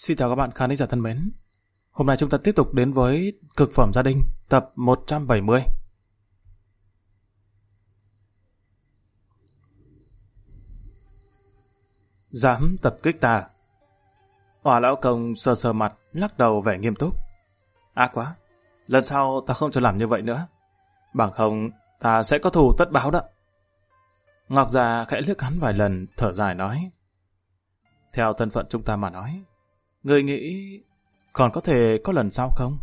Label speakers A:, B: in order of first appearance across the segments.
A: Xin chào các bạn khán giả thân mến. Hôm nay chúng ta tiếp tục đến với Cực phẩm gia đình tập 170. Dám tập kích ta? Hỏa lão công sờ sờ mặt, lắc đầu vẻ nghiêm túc. Ác quá, lần sau ta không cho làm như vậy nữa. Bằng không ta sẽ có thù tất báo đó. Ngọc già khẽ liếc hắn vài lần, thở dài nói. Theo thân phận chúng ta mà nói, người nghĩ còn có thể có lần sau không?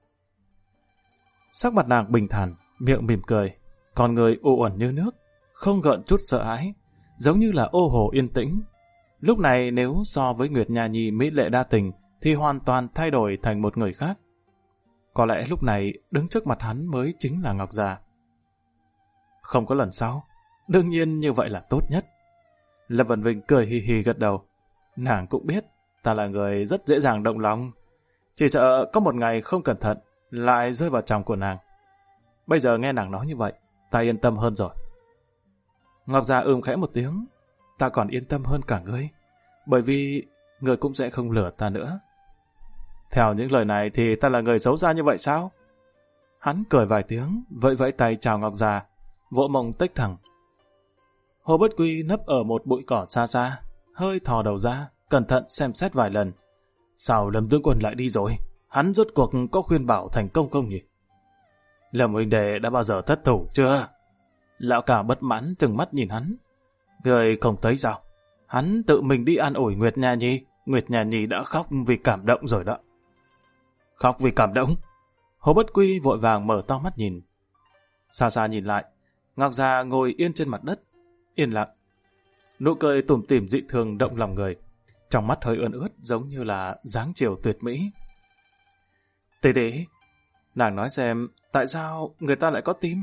A: Sắc mặt nàng bình thản, miệng mỉm cười, còn người u uẩn như nước, không gợn chút sợ hãi, giống như là ô hồ yên tĩnh. Lúc này nếu so với Nguyệt Nha Nhi mỹ lệ đa tình thì hoàn toàn thay đổi thành một người khác. Có lẽ lúc này đứng trước mặt hắn mới chính là Ngọc già. Không có lần sau, đương nhiên như vậy là tốt nhất. Lâm Vân Vinh cười hì hì gật đầu. Nàng cũng biết ta là người rất dễ dàng động lòng, chỉ sợ có một ngày không cẩn thận lại rơi vào chồng của nàng. Bây giờ nghe nàng nói như vậy, ta yên tâm hơn rồi. Ngọc già khẽ một tiếng. Ta còn yên tâm hơn cả ngươi, bởi vì ngươi cũng sẽ không lừa ta nữa. Theo những lời này thì ta là người xấu xa như vậy sao? Hắn cười vài tiếng, vẫy vẫy tay chào Ngọc già, vỗ mông tếch thẳng. Hồ Bất Quy nấp ở một bụi cỏ xa xa, hơi thò đầu ra, cẩn thận xem xét vài lần. Sao Lâm tướng quân lại đi rồi? Hắn rốt cuộc có khuyên bảo thành công không nhỉ? Lâm huynh đệ đã bao giờ thất thủ chưa? Lão cả bất mãn trừng mắt nhìn hắn. Người không thấy sao? Hắn tự mình đi an ủi Nguyệt Nha Nhi. Nguyệt Nha Nhi đã khóc vì cảm động rồi đó. Khóc vì cảm động? Hồ Bất Quy vội vàng mở to mắt nhìn. Xa xa nhìn lại, Ngọc già ngồi yên trên mặt đất, yên lặng. Nụ cười tủm tỉm dị thường động lòng người, trong mắt hơi ươn ướt giống như là dáng chiều tuyệt mỹ. Tỷ tỷ, nàng nói xem tại sao người ta lại có tim?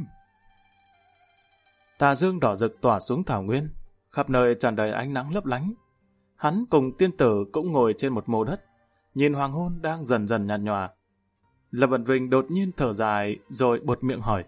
A: Tà dương đỏ rực tỏa xuống thảo nguyên, khắp nơi tràn đầy ánh nắng lấp lánh. Hắn cùng tiên tử cũng ngồi trên một mô đất, nhìn hoàng hôn đang dần dần nhạt nhòa. Lâm Vân Vinh đột nhiên thở dài rồi buột miệng hỏi.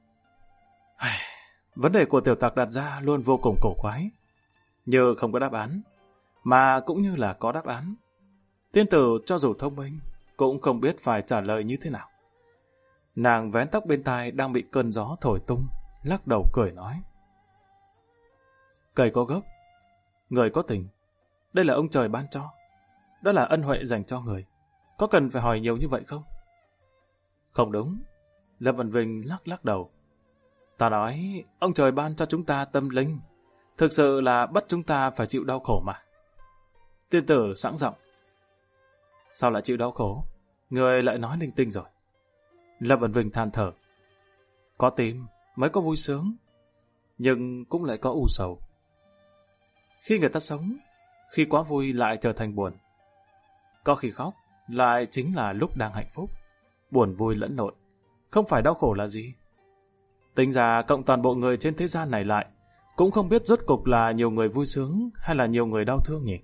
A: Vấn đề của tiểu tặc đặt ra luôn vô cùng cổ quái, như không có đáp án, mà cũng như là có đáp án. Tiên tử cho dù thông minh, cũng không biết phải trả lời như thế nào. Nàng vén tóc bên tai đang bị cơn gió thổi tung, lắc đầu cười nói. Cây có gốc, người có tình. Đây là ông trời ban cho. Đó là ân huệ dành cho người. Có cần phải hỏi nhiều như vậy không? Không đúng. Lâm Vân Vinh lắc đầu. Ta nói, ông trời ban cho chúng ta tâm linh. Thực sự là bắt chúng ta phải chịu đau khổ mà. Tiên tử sẵn giọng. Sao lại chịu đau khổ? Người lại nói linh tinh rồi. Lâm Vân Vinh than thở. Có tim mới có vui sướng, nhưng cũng lại có u sầu. Khi người ta sống, khi quá vui lại trở thành buồn. Có khi khóc lại chính là lúc đang hạnh phúc. Buồn vui lẫn lộn, không phải đau khổ là gì. Tính ra cộng toàn bộ người trên thế gian này lại, cũng không biết rốt cục là nhiều người vui sướng hay là nhiều người đau thương nhỉ.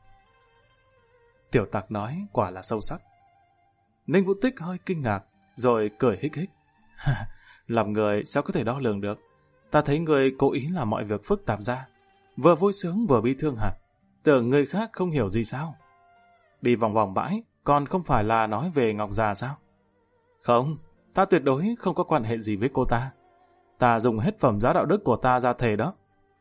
A: Tiểu tặc nói quả là sâu sắc. Ninh Vũ Tích hơi kinh ngạc, rồi cười hích hích. Làm người sao có thể đo lường được? Ta thấy người cố ý làm mọi việc phức tạp ra, vừa vui sướng vừa bi thương hả? Tưởng người khác không hiểu gì sao? Đi vòng vòng bãi, còn không phải là nói về Ngọc già sao? Không, ta tuyệt đối không có quan hệ gì với cô ta. Ta dùng hết phẩm giá đạo đức của ta ra thề đó.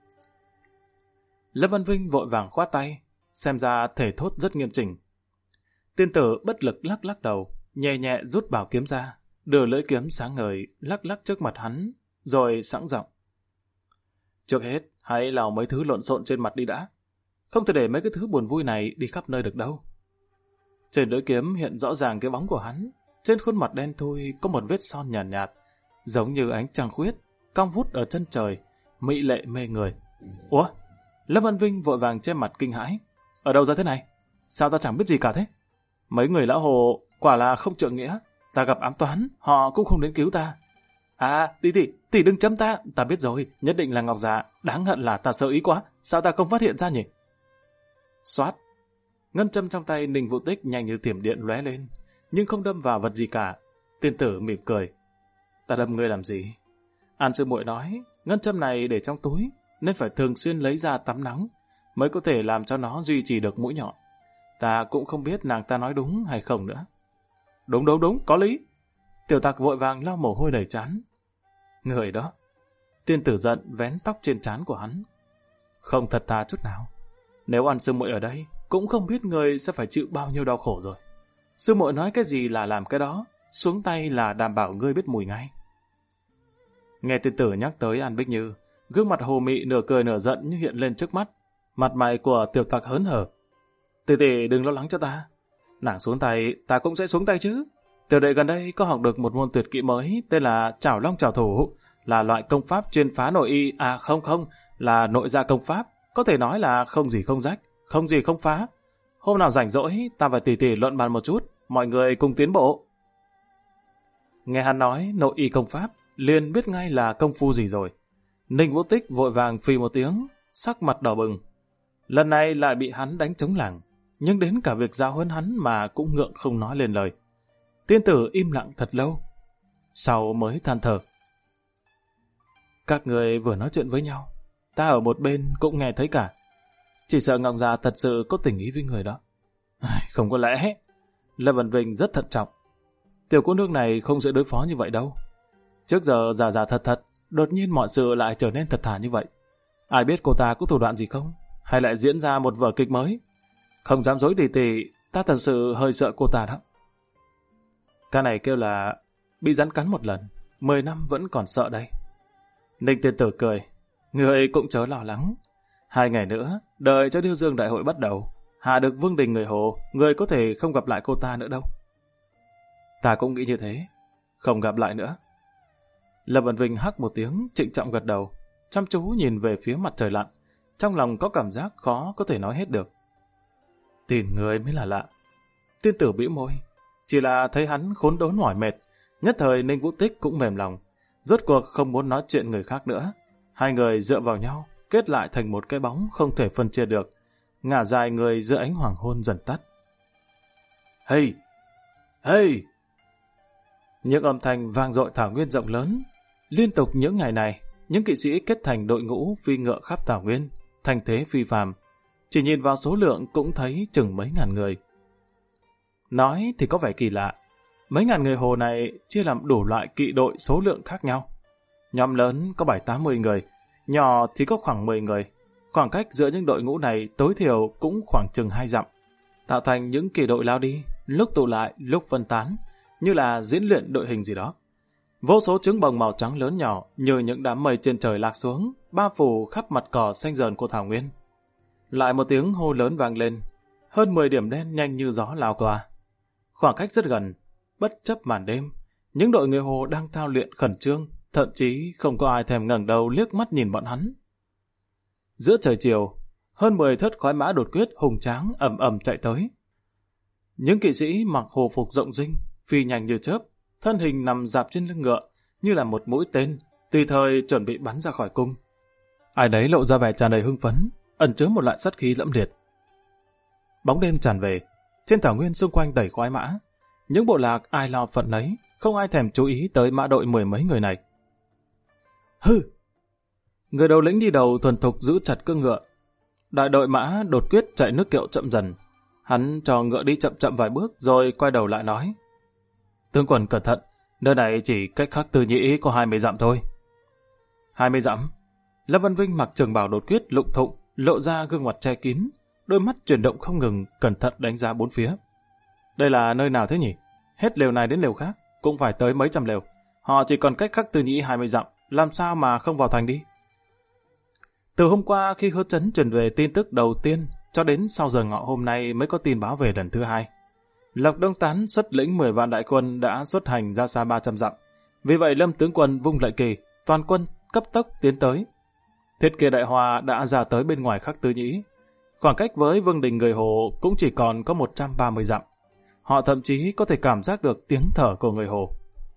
A: Lâm Văn Vinh vội vàng khoát tay, xem ra thể thốt rất nghiêm chỉnh. Tiên tử bất lực lắc đầu, nhẹ nhẹ rút bảo kiếm ra, đưa lưỡi kiếm sáng ngời lắc trước mặt hắn, rồi sẵn giọng. Trước hết, hãy lau mấy thứ lộn xộn trên mặt đi đã. Không thể để mấy cái thứ buồn vui này đi khắp nơi được đâu. Trên lưỡi kiếm hiện rõ ràng cái bóng của hắn. Trên khuôn mặt đen thui có một vết son nhàn nhạt, giống như ánh trăng khuyết, cong vút ở chân trời, mỹ lệ mê người. Ủa? Lâm Văn Vinh vội vàng che mặt kinh hãi. Ở đâu ra thế này? Sao ta chẳng biết gì cả thế? Mấy người lão hồ quả là không trượng nghĩa. Ta gặp ám toán, họ cũng không đến cứu ta. À, tỷ đừng chấm ta. Ta biết rồi, nhất định là Ngọc già. Đáng hận là ta sơ ý quá. Sao ta không phát hiện ra nhỉ? Xoát. Ngân châm trong tay Ninh Vũ Tích nhanh như thiểm điện lóe lên, nhưng không đâm vào vật gì cả. Tiên tử mỉm cười. Ta đâm ngươi làm gì? An sư muội nói, ngân châm này để trong túi, nên phải thường xuyên lấy ra tắm nắng, mới có thể làm cho nó duy trì được mũi nhọn. Ta cũng không biết nàng ta nói đúng hay không nữa. Đúng, có lý. Tiểu Tặc vội vàng lau mồ hôi đầy trán. Người đó. Tiên tử giận vén tóc trên trán của hắn. Không thật thà chút nào. Nếu ăn sư muội ở đây, cũng không biết người sẽ phải chịu bao nhiêu đau khổ rồi. Sư muội nói cái gì là làm cái đó, xuống tay là đảm bảo ngươi biết mùi ngay. Nghe tiên tử nhắc tới An Bích Như, gương mặt hồ mị nửa cười nửa giận như hiện lên trước mắt. Mặt mày của Tiểu Tặc hớn hở. Tỷ tỷ đừng lo lắng cho ta. Nàng xuống tay, ta cũng sẽ xuống tay chứ. Tiểu đệ gần đây có học được một môn tuyệt kỹ mới tên là Chảo Long Chảo Thủ, là loại công pháp chuyên phá nội y, không, là nội gia công pháp, có thể nói là không gì không rách, không gì không phá. Hôm nào rảnh rỗi, ta và tỷ tỷ luận bàn một chút, mọi người cùng tiến bộ. Nghe hắn nói nội y công pháp, liền biết ngay là công phu gì rồi. Ninh Vũ Tích vội vàng phì một tiếng, sắc mặt đỏ bừng. Lần này lại bị hắn đánh trống lảng, nhưng đến cả việc giáo huấn hắn mà cũng ngượng không nói lên lời. Tiên tử im lặng thật lâu, sau mới than thở. Các người vừa nói chuyện với nhau, ta ở một bên cũng nghe thấy cả. Chỉ sợ Ngọc Già thật sự có tình ý với người đó. Không có lẽ. Lâm Vân Vinh rất thận trọng. Tiểu cô nương này không dễ đối phó như vậy đâu. Trước giờ già thật, đột nhiên mọi sự lại trở nên thật thà như vậy. Ai biết cô ta có thủ đoạn gì không? Hay lại diễn ra một vở kịch mới? Không dám dối tỷ, ta thật sự hơi sợ cô ta đó. Cái này kêu là bị rắn cắn một lần, 10 năm vẫn còn sợ đây. Ninh tiên tử cười. Người cũng chớ lo lắng. 2 ngày nữa, đợi cho Điêu Dương đại hội bắt đầu, hạ được vương đình người Hồ, người có thể không gặp lại cô ta nữa đâu. Ta cũng nghĩ như thế. Không gặp lại nữa. Lâm Vân Vinh hắc một tiếng, trịnh trọng gật đầu, chăm chú nhìn về phía mặt trời lặn. Trong lòng có cảm giác khó có thể nói hết được. Tìm người mới là lạ. Tiên tử bĩu môi. Chỉ là thấy hắn khốn đốn mỏi mệt, nhất thời Ninh Vũ Tích cũng mềm lòng, rốt cuộc không muốn nói chuyện người khác nữa. Hai người dựa vào nhau, kết lại thành một cái bóng không thể phân chia được, ngả dài người giữa ánh hoàng hôn dần tắt. Hey! Hey! Những âm thanh vang dội thảo nguyên rộng lớn. Liên tục những ngày này, những kỵ sĩ kết thành đội ngũ phi ngựa khắp thảo nguyên, thành thế phi phàm. Chỉ nhìn vào số lượng cũng thấy chừng mấy ngàn người. Nói thì có vẻ kỳ lạ. Mấy ngàn người Hồ này chia làm đủ loại kỵ đội số lượng khác nhau. Nhóm lớn có 7-80 người, nhỏ thì có khoảng 10 người. Khoảng cách giữa những đội ngũ này tối thiểu cũng khoảng chừng 2 dặm. Tạo thành những kỵ đội lao đi, lúc tụ lại, lúc phân tán, như là diễn luyện đội hình gì đó. Vô số trứng bồng màu trắng lớn nhỏ như những đám mây trên trời lạc xuống, bao phủ khắp mặt cỏ xanh rờn của thảo nguyên. Lại một tiếng hô lớn vang lên, hơn 10 điểm đen nhanh như gió lao qua. Khoảng cách rất gần, bất chấp màn đêm, những đội người Hồ đang thao luyện khẩn trương, thậm chí không có ai thèm ngẩng đầu liếc mắt nhìn bọn hắn. Giữa trời chiều, hơn 10 thất khoái mã đột quyết hùng tráng ầm ầm chạy tới. Những kỵ sĩ mặc hồ phục rộng rinh, phi nhanh như chớp, thân hình nằm dạp trên lưng ngựa, như là một mũi tên, tùy thời chuẩn bị bắn ra khỏi cung. Ai đấy lộ ra vẻ tràn đầy hưng phấn, ẩn chứa một loại sát khí lẫm liệt. Bóng đêm tràn về, trên thảo nguyên xung quanh đầy khoái mã, những bộ lạc ai lo phận nấy, không ai thèm chú ý tới mã đội 10 mấy người này. Hừ! Người đầu lĩnh đi đầu thuần thục giữ chặt cương ngựa. Đại đội mã đột quyết chạy nước kiệu chậm dần. Hắn cho ngựa đi chậm chậm vài bước rồi quay đầu lại nói: Tướng quân cẩn thận, nơi này chỉ cách Khắc Tư Nhĩ có 20 dặm thôi. 20 dặm? Lâm Văn Vinh mặc trường bào đột quyết lụng thụng, lộ ra gương mặt che kín, đôi mắt chuyển động không ngừng, cẩn thận đánh giá bốn phía. Đây là nơi nào thế nhỉ? Hết lều này đến lều khác, cũng phải tới mấy trăm lều. Họ chỉ còn cách Khắc Tư Nhĩ 20 dặm, làm sao mà không vào thành đi? Từ hôm qua khi Hứa Chấn truyền về tin tức đầu tiên, cho đến sau giờ ngọ hôm nay mới có tin báo về lần thứ hai. Lộc Đông Tán xuất lĩnh 10 vạn đại quân đã xuất hành ra xa 300 dặm. Vì vậy Lâm tướng quân vung lợi kỳ, toàn quân cấp tốc tiến tới. Thiết Kế Đại Hoa đã ra tới bên ngoài Khắc Tư Nhĩ. Khoảng cách với vương đình người Hồ cũng chỉ còn có 130 dặm. Họ thậm chí có thể cảm giác được tiếng thở của người Hồ.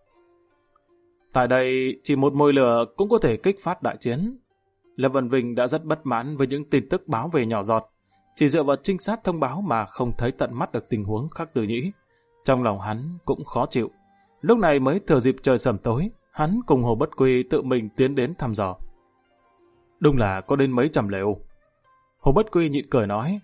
A: Tại đây, chỉ một mồi lửa cũng có thể kích phát đại chiến. Lâm Văn Vinh đã rất bất mãn với những tin tức báo về nhỏ giọt. Chỉ dựa vào trinh sát thông báo mà không thấy tận mắt được tình huống Khắc Tư Nhĩ. Trong lòng hắn cũng khó chịu. Lúc này mới thừa dịp trời sẩm tối, hắn cùng Hồ Bất Quy tự mình tiến đến thăm dò. Đúng là có đến mấy trăm lều. Hồ Bất Quy nhịn cười nói: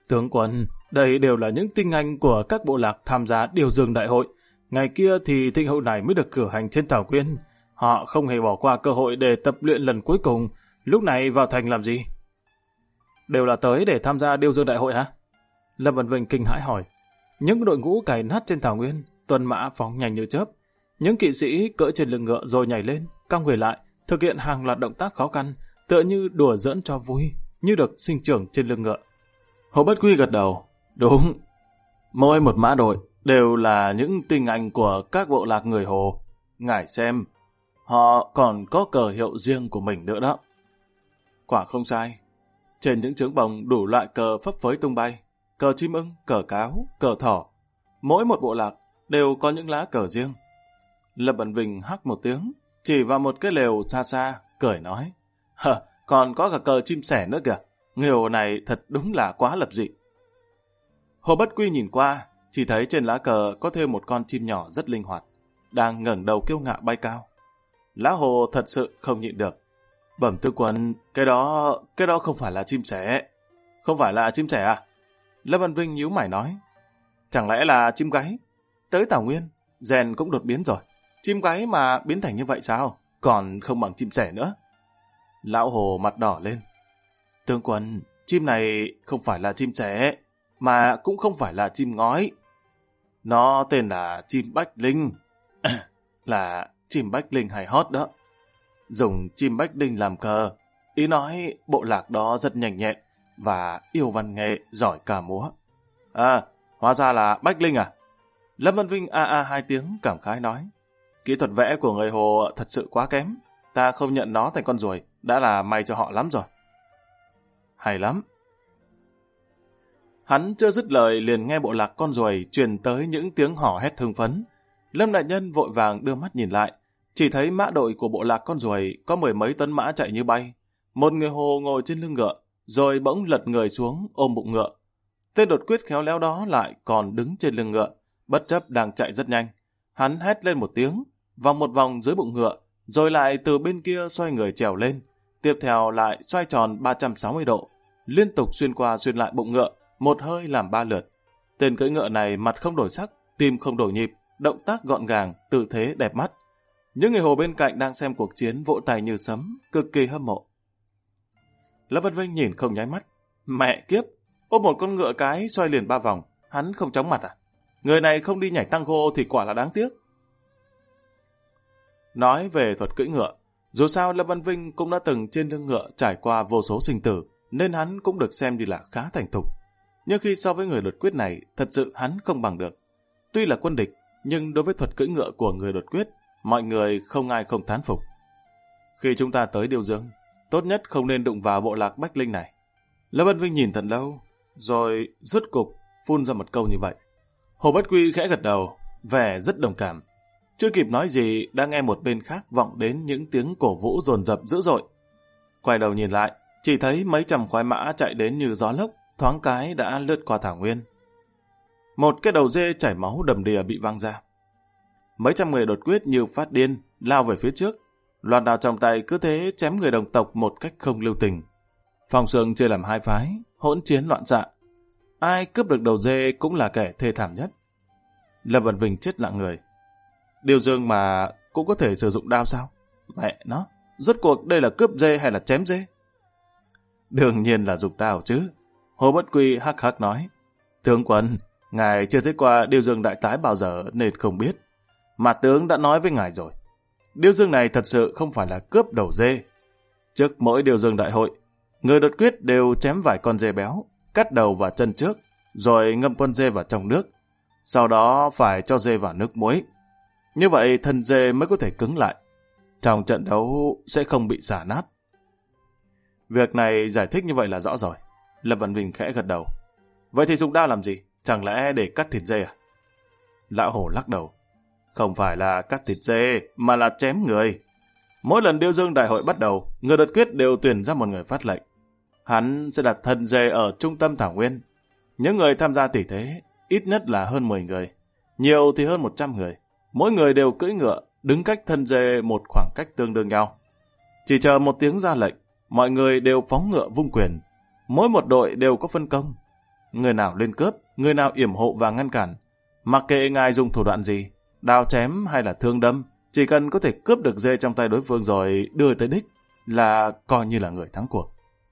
A: Tướng quân, đây đều là những tinh anh của các bộ lạc tham gia Điêu Dương Đại hội. Ngày kia thì thịnh hội này mới được cử hành trên Thảo Nguyên. Họ không hề bỏ qua cơ hội để tập luyện lần cuối cùng. Lúc này vào thành làm gì? Đều là tới để tham gia Điêu Dương Đại hội hả? Lâm Vân Vinh kinh hãi hỏi. Những đội ngũ cày nát trên Thảo Nguyên, tuần mã phóng nhanh như chớp. Những kỵ sĩ cưỡi trên lưng ngựa rồi nhảy lên, cong người lại, thực hiện hàng loạt động tác khó khăn, tựa như đùa giỡn cho vui, như được sinh trưởng trên lưng ngựa. Hồ Bất Quy gật đầu. Đúng, mỗi một mã đội đều là những tinh anh của các bộ lạc người Hồ. Ngài xem, họ còn có cờ hiệu riêng của mình nữa đó. Quả không sai. Trên những trướng bồng đủ loại cờ phấp phới tung bay, cờ chim ưng, cờ cáo, cờ thỏ. Mỗi một bộ lạc đều có những lá cờ riêng. Lâm Bẩn Vinh hắc một tiếng, chỉ vào một cái lều xa xa, cười nói. Còn có cả cờ chim sẻ nữa kìa. Người Hồ này thật đúng là quá lập dị. Hồ Bất Quy nhìn qua, chỉ thấy trên lá cờ có thêu một con chim nhỏ rất linh hoạt, đang ngẩng đầu kiêu ngạo bay cao. Lão Hồ thật sự không nhịn được. Bẩm tướng quân, cái đó không phải là chim sẻ. Không phải là chim sẻ à? Lâm Văn Vinh nhíu mày nói. Chẳng lẽ là chim gáy? Tới Thảo Nguyên, rèn cũng đột biến rồi. Chim gáy mà biến thành như vậy sao? Còn không bằng chim sẻ nữa. Lão Hồ mặt đỏ lên. Tướng quân, chim này không phải là chim sẻ, mà cũng không phải là chim ngói. Nó tên là chim bách linh. Là chim bách linh hay hót đó. Dùng chim bách linh làm cờ. Ý nói bộ lạc đó rất nhanh nhẹn và yêu văn nghệ, giỏi ca múa. À, hóa ra là bách linh à? Lâm Văn Vinh hai tiếng cảm khái nói. Kỹ thuật vẽ của người Hồ thật sự quá kém. Ta không nhận nó thành con ruồi, đã là may cho họ lắm rồi. Hay lắm. Hắn chưa dứt lời liền nghe bộ lạc con ruồi truyền tới những tiếng hò hét hưng phấn. Lâm đại nhân vội vàng đưa mắt nhìn lại, chỉ thấy mã đội của bộ lạc con ruồi có 10 mấy tấn mã chạy như bay. Một người Hồ ngồi trên lưng ngựa, rồi bỗng lật người xuống ôm bụng ngựa. Tên đột quyết khéo léo đó lại còn đứng trên lưng ngựa, bất chấp đang chạy rất nhanh. Hắn hét lên một tiếng, vòng một vòng dưới bụng ngựa, rồi lại từ bên kia xoay người trèo lên. Tiếp theo lại xoay tròn 360 độ, liên tục xuyên qua xuyên lại bụng ngựa, một hơi làm 3 lượt. Tên cưỡi ngựa này mặt không đổi sắc, tim không đổi nhịp, động tác gọn gàng, tư thế đẹp mắt. Những người Hồ bên cạnh đang xem cuộc chiến vỗ tay như sấm, cực kỳ hâm mộ. Lâm Văn Vinh nhìn không nháy mắt. Mẹ kiếp, ôm một con ngựa cái xoay liền 3 vòng, hắn không chóng mặt à? Người này không đi nhảy tango thì quả là đáng tiếc. Nói về thuật cưỡi ngựa, dù sao Lâm Văn Vinh cũng đã từng trên lưng ngựa trải qua vô số sinh tử, nên hắn cũng được xem như là khá thành thục. Nhưng khi so với người đột quyết này, thật sự hắn không bằng được. Tuy là quân địch, nhưng đối với thuật cưỡi ngựa của người đột quyết, mọi người không ai không thán phục. Khi chúng ta tới Điêu Dương, tốt nhất không nên đụng vào bộ lạc Bách Linh này. Lâm Văn Vinh nhìn thật lâu, rồi rốt cục phun ra một câu như vậy. Hồ Bất Quy khẽ gật đầu, vẻ rất đồng cảm. Chưa kịp nói gì, đã nghe một bên khác vọng đến những tiếng cổ vũ dồn dập dữ dội. Quay đầu nhìn lại, chỉ thấy mấy trăm khoái mã chạy đến như gió lốc, thoáng cái đã lướt qua thảo nguyên. Một cái đầu dê chảy máu đầm đìa bị văng ra. Mấy trăm người đột quyết như phát điên, lao về phía trước. Loạt đao trong tay cứ thế chém người đồng tộc một cách không lưu tình. Phong Sương chia làm hai phái, hỗn chiến loạn xạ. Ai cướp được đầu dê cũng là kẻ thê thảm nhất. Lâm Văn Vinh chết lặng người. Điêu Dương mà cũng có thể sử dụng đao sao? Mẹ nó, rốt cuộc đây là cướp dê hay là chém dê? Đương nhiên là dùng đao chứ. Hồ Bất Quy hắc hắc nói. Tướng quân, ngài chưa thấy qua Điêu Dương đại tái bao giờ nên không biết. Mà tướng đã nói với ngài rồi. Điêu Dương này thật sự không phải là cướp đầu dê. Trước mỗi Điêu Dương đại hội, người đột quyết đều chém vài con dê béo, cắt đầu và chân trước, rồi ngâm con dê vào trong nước. Sau đó phải cho dê vào nước muối. Như vậy thân dê mới có thể cứng lại. Trong trận đấu sẽ không bị xả nát. Việc này giải thích như vậy là rõ rồi. Lâm Văn Vinh khẽ gật đầu. Vậy thì dùng đao làm gì? Chẳng lẽ để cắt thịt dê à? Lão Hổ lắc đầu. Không phải là cắt thịt dê, mà là chém người. Mỗi lần Điêu Dương đại hội bắt đầu, người đột quyết đều tuyển ra một người phát lệnh. Hắn sẽ đặt thân dê ở trung tâm thảo nguyên. Những người tham gia tỷ thế ít nhất là hơn 10 người, nhiều thì hơn 100 người. Mỗi người đều cưỡi ngựa, đứng cách thân dê một khoảng cách tương đương nhau. Chỉ chờ một tiếng ra lệnh, mọi người đều phóng ngựa vung quyền. Mỗi một đội đều có phân công. người nào lên cướp, người nào yểm hộ và ngăn cản. Mặc kệ ngài dùng thủ đoạn gì, đao chém hay là thương đâm, chỉ cần có thể cướp được dê trong tay đối phương rồi đưa tới đích là coi như là người thắng cuộc.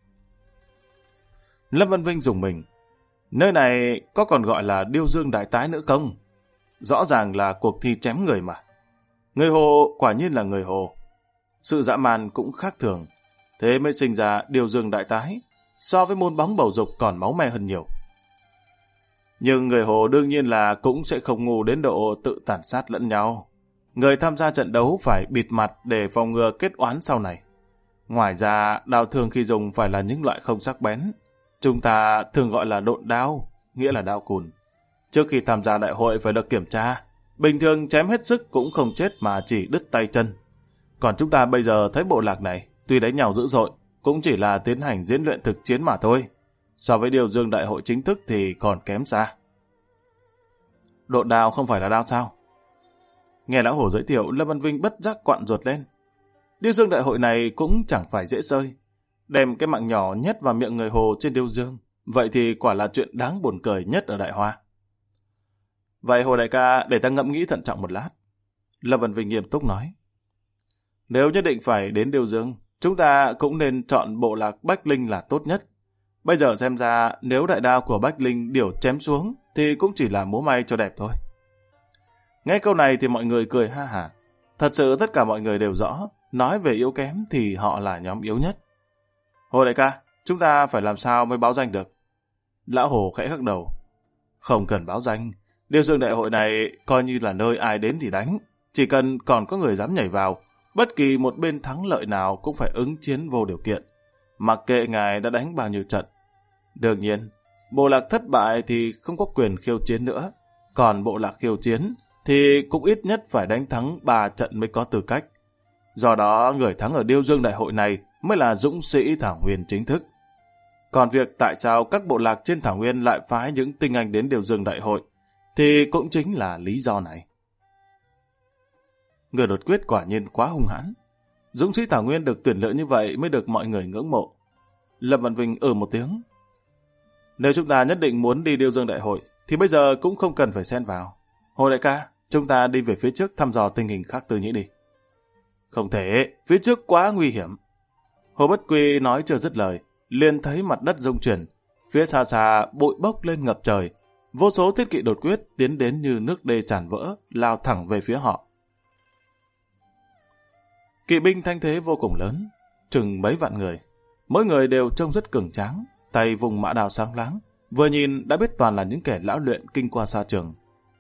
A: Lâm Văn Vinh dùng mình. Nơi này có còn gọi là điêu dương đại tái nữa không? Rõ ràng là cuộc thi chém người mà. Người Hồ quả nhiên là người Hồ. Sự dã man cũng khác thường. Thế mới sinh ra điêu dương đại tái. So với môn bóng bầu dục còn máu me hơn nhiều. Nhưng người Hồ đương nhiên là cũng sẽ không ngu đến độ tự tàn sát lẫn nhau. Người tham gia trận đấu phải bịt mặt để phòng ngừa kết oán sau này. Ngoài ra, đao thương khi dùng phải là những loại không sắc bén. Chúng ta thường gọi là độn đao, nghĩa là đao cùn. Trước khi tham gia đại hội phải được kiểm tra. Bình thường chém hết sức cũng không chết mà chỉ đứt tay chân. Còn chúng ta bây giờ thấy bộ lạc này, tuy đánh nhau dữ dội, cũng chỉ là tiến hành diễn luyện thực chiến mà thôi. So với điêu dương đại hội chính thức thì còn kém xa. Độn đao không phải là đao sao? Nghe lão Hổ giới thiệu, Lâm Văn Vinh bất giác quặn ruột lên. Điêu dương đại hội này cũng chẳng phải dễ sơi. Đem cái mạng nhỏ nhét vào miệng người Hồ trên điêu dương, vậy thì quả là chuyện đáng buồn cười nhất ở Đại Hoa. Vậy Hồ đại ca, để ta ngẫm nghĩ thận trọng một lát. Lâm Văn Vinh nghiêm túc nói. Nếu nhất định phải đến điêu dương, chúng ta cũng nên chọn bộ lạc Bách Linh là tốt nhất. Bây giờ xem ra nếu đại đao của Bách Linh điểu chém xuống thì cũng chỉ là múa may cho đẹp thôi. Nghe câu này thì mọi người cười ha hả. Thật sự tất cả mọi người đều rõ, nói về yếu kém thì họ là nhóm yếu nhất. Hồ đại ca, chúng ta phải làm sao mới báo danh được? Lão Hồ khẽ hắc đầu. Không cần báo danh, điêu dương đại hội này coi như là nơi ai đến thì đánh. Chỉ cần còn có người dám nhảy vào, bất kỳ một bên thắng lợi nào cũng phải ứng chiến vô điều kiện. Mặc kệ ngài đã đánh bao nhiêu trận. Đương nhiên, bộ lạc thất bại thì không có quyền khiêu chiến nữa. Còn bộ lạc khiêu chiến thì cũng ít nhất phải đánh thắng 3 trận mới có tư cách. Do đó, người thắng ở điêu dương đại hội này mới là dũng sĩ Thảo Nguyên chính thức. Còn việc tại sao các bộ lạc trên Thảo Nguyên lại phái những tinh anh đến điêu dương đại hội thì cũng chính là lý do này. Người đột quyết quả nhiên quá hung hãn. Dũng sĩ Thảo Nguyên được tuyển lựa như vậy mới được mọi người ngưỡng mộ. Lâm Văn Vinh một tiếng. Nếu chúng ta nhất định muốn đi điêu dương đại hội thì bây giờ cũng không cần phải xen vào. Hồ đại ca, chúng ta đi về phía trước thăm dò tình hình khác Tư Nhĩ đi. Không thể, phía trước quá nguy hiểm. Hồ Bất Quy nói chưa dứt lời, liền thấy mặt đất rung chuyển, phía xa xa bụi bốc lên ngập trời, vô số thiết kỵ đột quyết tiến đến như nước đê tràn vỡ, lao thẳng về phía họ. Kỵ binh thanh thế vô cùng lớn, chừng mấy vạn người, mỗi người đều trông rất cường tráng, tay vùng mã đào sáng láng, vừa nhìn đã biết toàn là những kẻ lão luyện kinh qua xa trường.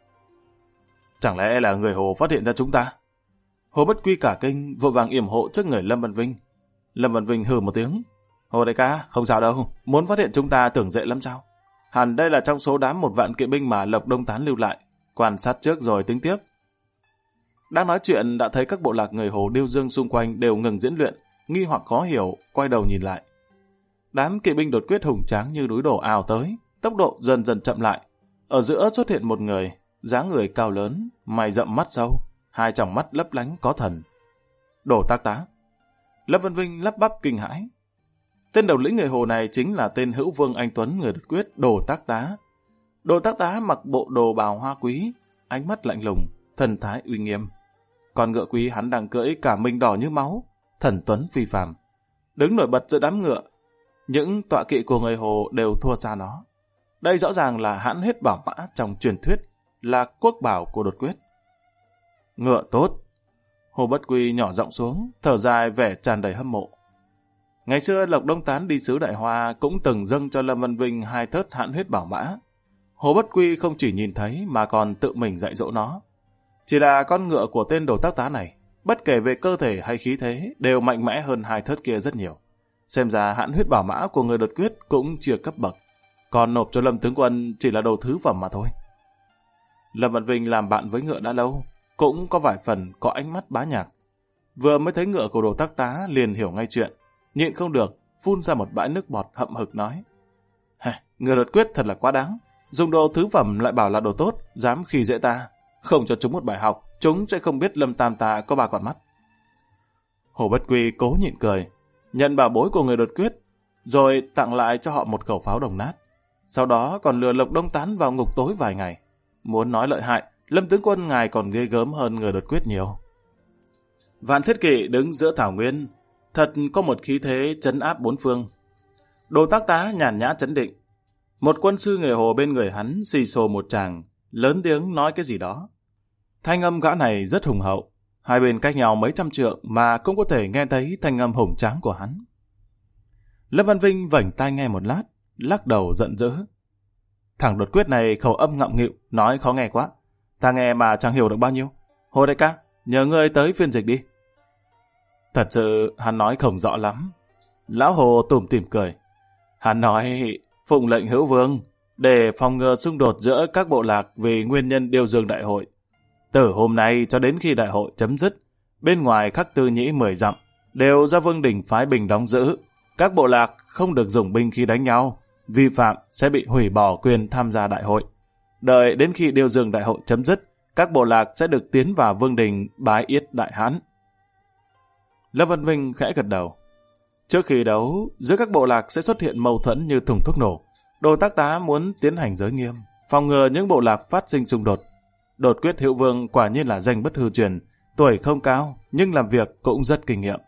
A: Chẳng lẽ là người Hồ phát hiện ra chúng ta? Hồ Bất Quy cả kinh, vội vàng yểm hộ trước người Lâm Văn Vinh. Lâm Văn Vinh hừ một tiếng. Hồ đại ca, không sao đâu, muốn phát hiện chúng ta tưởng dễ lắm sao? Hẳn đây là trong số đám 1 vạn kỵ binh mà Lộc Đông Tán lưu lại, quan sát trước rồi tính tiếp. Đang nói chuyện đã thấy các bộ lạc người Hồ điêu dương xung quanh đều ngừng diễn luyện, nghi hoặc khó hiểu, quay đầu nhìn lại. Đám kỵ binh đột quyết hùng tráng như núi đổ ào tới, tốc độ dần dần chậm lại. Ở giữa xuất hiện một người, dáng người cao lớn, mày rậm mắt sâu, 2 tròng mắt lấp lánh có thần. Đồ Tác Tá. Lâm Văn Vinh lắp bắp kinh hãi. Tên đầu lĩnh người Hồ này chính là tên Hữu Vương Anh Tuấn người đột quyết Đồ Tác Tá. Đồ Tác Tá mặc bộ đồ bào hoa quý, ánh mắt lạnh lùng, thần thái uy nghiêm. Còn ngựa quý hắn đang cưỡi cả mình đỏ như máu, thần tuấn phi phàm, đứng nổi bật giữa đám ngựa. Những tọa kỵ của người Hồ đều thua xa nó. Đây rõ ràng là hãn huyết bảo mã trong truyền thuyết, là quốc bảo của đột quyết. Ngựa tốt. Hồ Bất Quy nhỏ giọng xuống, thở dài vẻ tràn đầy hâm mộ. Ngày xưa Lộc Đông Tán đi xứ Đại Hoa cũng từng dâng cho Lâm Văn Vinh 2 thớt hãn huyết bảo mã. Hồ Bất Quy không chỉ nhìn thấy mà còn tự mình dạy dỗ nó. Chỉ là con ngựa của tên Đồ Tác Tá này, bất kể về cơ thể hay khí thế, đều mạnh mẽ hơn 2 thớt kia rất nhiều. Xem ra hãn huyết bảo mã của người đột quyết cũng chưa cấp bậc, còn nộp cho Lâm tướng quân chỉ là đồ thứ phẩm mà thôi. Lâm Văn Vinh làm bạn với ngựa đã lâu, cũng có vài phần có ánh mắt bá nhạc. Vừa mới thấy ngựa của Đồ Tác Tá liền hiểu ngay chuyện, nhịn không được, phun ra một bãi nước bọt hậm hực nói. Người đột quyết thật là quá đáng, dùng đồ thứ phẩm lại bảo là đồ tốt, dám khi dễ ta. Không cho chúng một bài học, chúng sẽ không biết Lâm Tam ta có 3 con mắt. Hồ Bất Quy cố nhịn cười, nhận bảo bối của người đột quyết, rồi tặng lại cho họ một khẩu pháo đồng nát. sau đó còn lừa Lộc Đông Tán vào ngục tối vài ngày. Muốn nói lợi hại, Lâm tướng quân ngài còn ghê gớm hơn người đột quyết nhiều. Vạn Thiết Kỵ đứng giữa thảo nguyên, thật có một khí thế trấn áp bốn phương. Đồ Tác Tá nhàn nhã trấn định. Một quân sư người Hồ bên người hắn xì xồ một tràng, lớn tiếng nói cái gì đó. Thanh âm gã này rất hùng hậu, hai bên cách nhau mấy trăm trượng mà cũng có thể nghe thấy thanh âm hùng tráng của hắn. Lâm Văn Vinh vảnh tai nghe một lát, lắc đầu giận dữ. Thằng đột quyết này khẩu âm ngọng nghịu, nói khó nghe quá. Ta nghe mà chẳng hiểu được bao nhiêu. Hồ đại ca, nhờ ngươi tới phiên dịch đi. Thật sự hắn nói không rõ lắm. Lão Hồ tủm tỉm cười. Hắn nói phụng lệnh hữu vương để phòng ngừa xung đột giữa các bộ lạc vì nguyên nhân Điêu Dương đại hội. Từ hôm nay cho đến khi đại hội chấm dứt, bên ngoài Khắc Tư Nhĩ 10 dặm đều do Vương Đình phái binh đóng giữ. Các bộ lạc không được dùng binh khi đánh nhau, vi phạm sẽ bị hủy bỏ quyền tham gia đại hội. Đợi đến khi Điêu Dương đại hội chấm dứt, các bộ lạc sẽ được tiến vào Vương Đình bái yết đại hán. Lâm Văn Vinh khẽ gật đầu. Trước khi đấu, giữa các bộ lạc sẽ xuất hiện mâu thuẫn như thùng thuốc nổ. Đồ Tác Tá muốn tiến hành giới nghiêm, phòng ngừa những bộ lạc phát sinh xung đột. Đột quyết hữu vương quả nhiên là danh bất hư truyền, tuổi không cao nhưng làm việc cũng rất kinh nghiệm.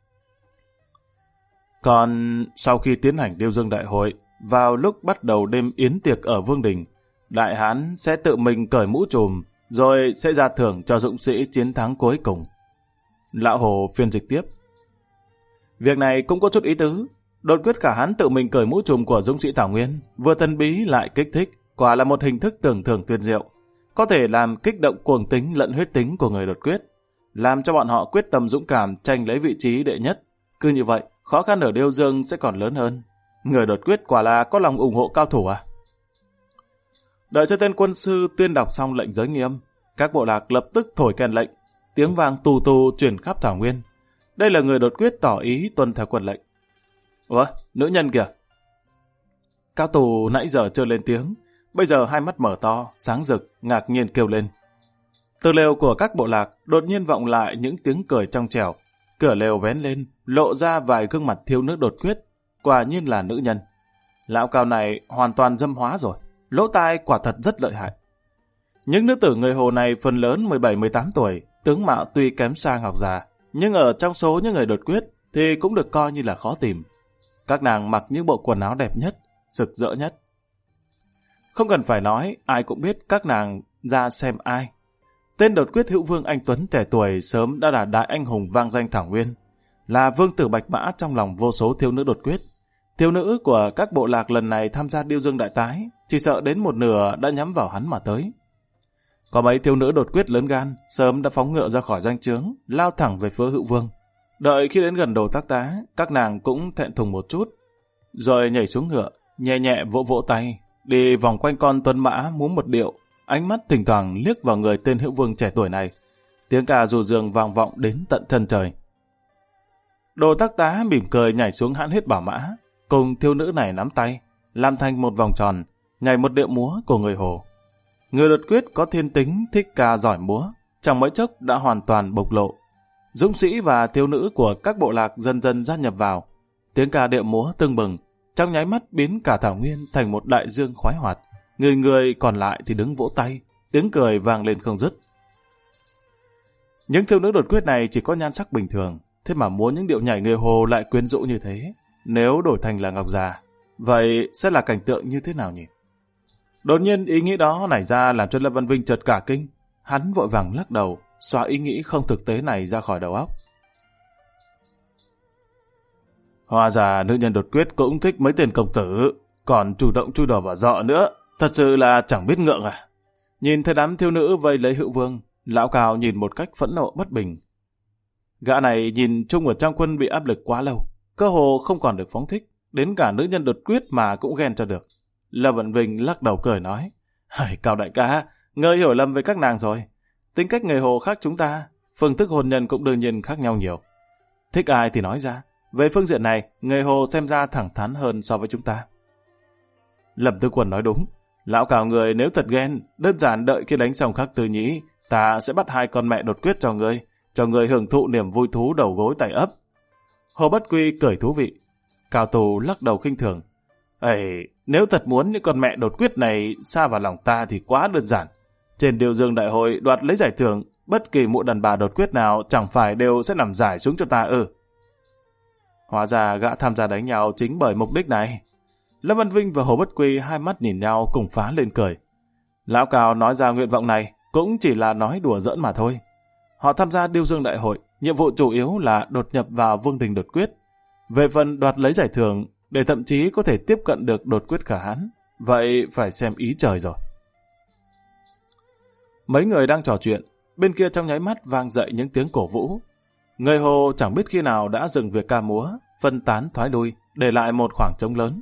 A: Còn sau khi tiến hành Điêu Dương đại hội, vào lúc bắt đầu đêm yến tiệc ở Vương Đình, đại hán sẽ tự mình cởi mũ trùm, rồi sẽ ra thưởng cho dũng sĩ chiến thắng cuối cùng. Lão Hồ phiên dịch tiếp. Việc này cũng có chút ý tứ. Đột quyết cả hắn tự mình cởi mũ trùm của dũng sĩ Thảo Nguyên, vừa thần bí lại kích thích, quả là một hình thức tưởng thưởng tuyệt diệu, có thể làm kích động cuồng tính lẫn huyết tính của người đột quyết, làm cho bọn họ quyết tâm dũng cảm tranh lấy vị trí đệ nhất. Cứ như vậy, khó khăn ở Điêu Dương sẽ còn lớn hơn. Người đột quyết quả là có lòng ủng hộ cao thủ à? Đợi cho tên quân sư tuyên đọc xong lệnh giới nghiêm, các bộ lạc lập tức thổi kèn lệnh, tiếng vang tù tù chuyển khắp Thảo Nguyên. Đây là người đột quyết tỏ ý tuân theo quân lệnh. Ủa, nữ nhân kìa! Cao tù nãy giờ chưa lên tiếng, bây giờ hai mắt mở to, sáng rực, ngạc nhiên kêu lên. Từ lều của các bộ lạc đột nhiên vọng lại những tiếng cười trong trẻo. Cửa lều vén lên, lộ ra vài gương mặt thiếu nữ đột quyết, quả nhiên là nữ nhân. Lão Cao này hoàn toàn dâm hóa rồi, lỗ tai quả thật rất lợi hại. Những nữ tử người Hồ này phần lớn 17-18 tuổi, tướng mạo tuy kém xa Ngọc già, nhưng ở trong số những người đột quyết thì cũng được coi như là khó tìm. Các nàng mặc những bộ quần áo đẹp nhất, rực rỡ nhất. Không cần phải nói, ai cũng biết các nàng ra xem ai. Tên đột quyết hữu vương anh Tuấn trẻ tuổi sớm đã là đại anh hùng vang danh Thảo Nguyên, là vương tử bạch mã trong lòng vô số thiếu nữ đột quyết. Thiếu nữ của các bộ lạc lần này tham gia Điêu Dương đại tái, chỉ sợ đến một nửa đã nhắm vào hắn mà tới. Có mấy thiếu nữ đột quyết lớn gan, sớm đã phóng ngựa ra khỏi doanh trướng, lao thẳng về phía hữu vương. Đợi khi đến gần Đồ Tác Tá, các nàng cũng thẹn thùng một chút, rồi nhảy xuống ngựa, nhẹ nhẹ vỗ vỗ tay, đi vòng quanh con tuấn mã múa một điệu, ánh mắt thỉnh thoảng liếc vào người tên hữu vương trẻ tuổi này. Tiếng ca dù dường vang vọng đến tận chân trời. Đồ Tác Tá mỉm cười nhảy xuống hãn hết bảo mã, cùng thiếu nữ này nắm tay, làm thành một vòng tròn, nhảy một điệu múa của người Hồ. Người đột quyết có thiên tính thích ca giỏi múa, chẳng mấy chốc đã hoàn toàn bộc lộ. Dũng sĩ và thiếu nữ của các bộ lạc dần dần gia nhập vào. Tiếng ca điệu múa tưng bừng, trong nháy mắt biến cả Thảo Nguyên thành một đại dương khoái hoạt. Người người còn lại thì đứng vỗ tay, tiếng cười vang lên không dứt. Những thiếu nữ đột quyết này chỉ có nhan sắc bình thường, thế mà múa những điệu nhảy người Hồ lại quyến rũ như thế. Nếu đổi thành là Ngọc già, vậy sẽ là cảnh tượng như thế nào nhỉ? Đột nhiên ý nghĩ đó nảy ra làm cho Lâm Văn Vinh chợt cả kinh. Hắn vội vàng lắc đầu, xóa ý nghĩ không thực tế này ra khỏi đầu óc. Hóa ra nữ nhân đột quyết cũng thích mấy tên công tử, còn chủ động chui đầu vào giọ nữa, thật sự là chẳng biết ngượng à. Nhìn thấy đám thiếu nữ vây lấy hữu vương, lão Cao nhìn một cách phẫn nộ bất bình. Gã này nhìn chung ở trong quân bị áp lực quá lâu, cơ hồ không còn được phóng thích, đến cả nữ nhân đột quyết mà cũng ghen cho được. Lâm Văn Vinh lắc đầu cười nói, Cao đại ca, ngươi hiểu lầm với các nàng rồi. Tính cách người Hồ khác chúng ta, phương thức hôn nhân cũng đương nhiên khác nhau nhiều. Thích ai thì nói ra, về phương diện này, người Hồ xem ra thẳng thắn hơn so với chúng ta. Lâm Tư Quân nói đúng, lão Cao người nếu thật ghen, đơn giản đợi khi đánh xong Khắc Tư Nhĩ, ta sẽ bắt hai con mẹ đột quyết cho người hưởng thụ niềm vui thú đầu gối tay ấp. Hồ Bất Quy cười thú vị. Cao Tù lắc đầu khinh thường. Ây, nếu thật muốn những con mẹ đột quyết này xa vào lòng ta thì quá đơn giản. Trên Điêu Dương Đại hội đoạt lấy giải thưởng, bất kỳ mụ đàn bà đột quyết nào chẳng phải đều sẽ nằm giải xuống cho ta ư? Hóa ra gã tham gia đánh nhau chính bởi mục đích này. Lâm Văn Vinh và Hồ Bất Quy hai mắt nhìn nhau cùng phá lên cười. Lão Cao nói ra nguyện vọng này cũng chỉ là nói đùa giỡn mà thôi. Họ tham gia Điêu Dương Đại hội, nhiệm vụ chủ yếu là đột nhập vào vương đình đột quyết. Về phần đoạt lấy giải thưởng, để thậm chí có thể tiếp cận được đột quyết khả hãn, vậy phải xem ý trời rồi. Mấy người đang trò chuyện, bên kia trong nháy mắt vang dậy những tiếng cổ vũ. Người Hồ chẳng biết khi nào đã dừng việc ca múa, phân tán thoái lui, để lại một khoảng trống lớn.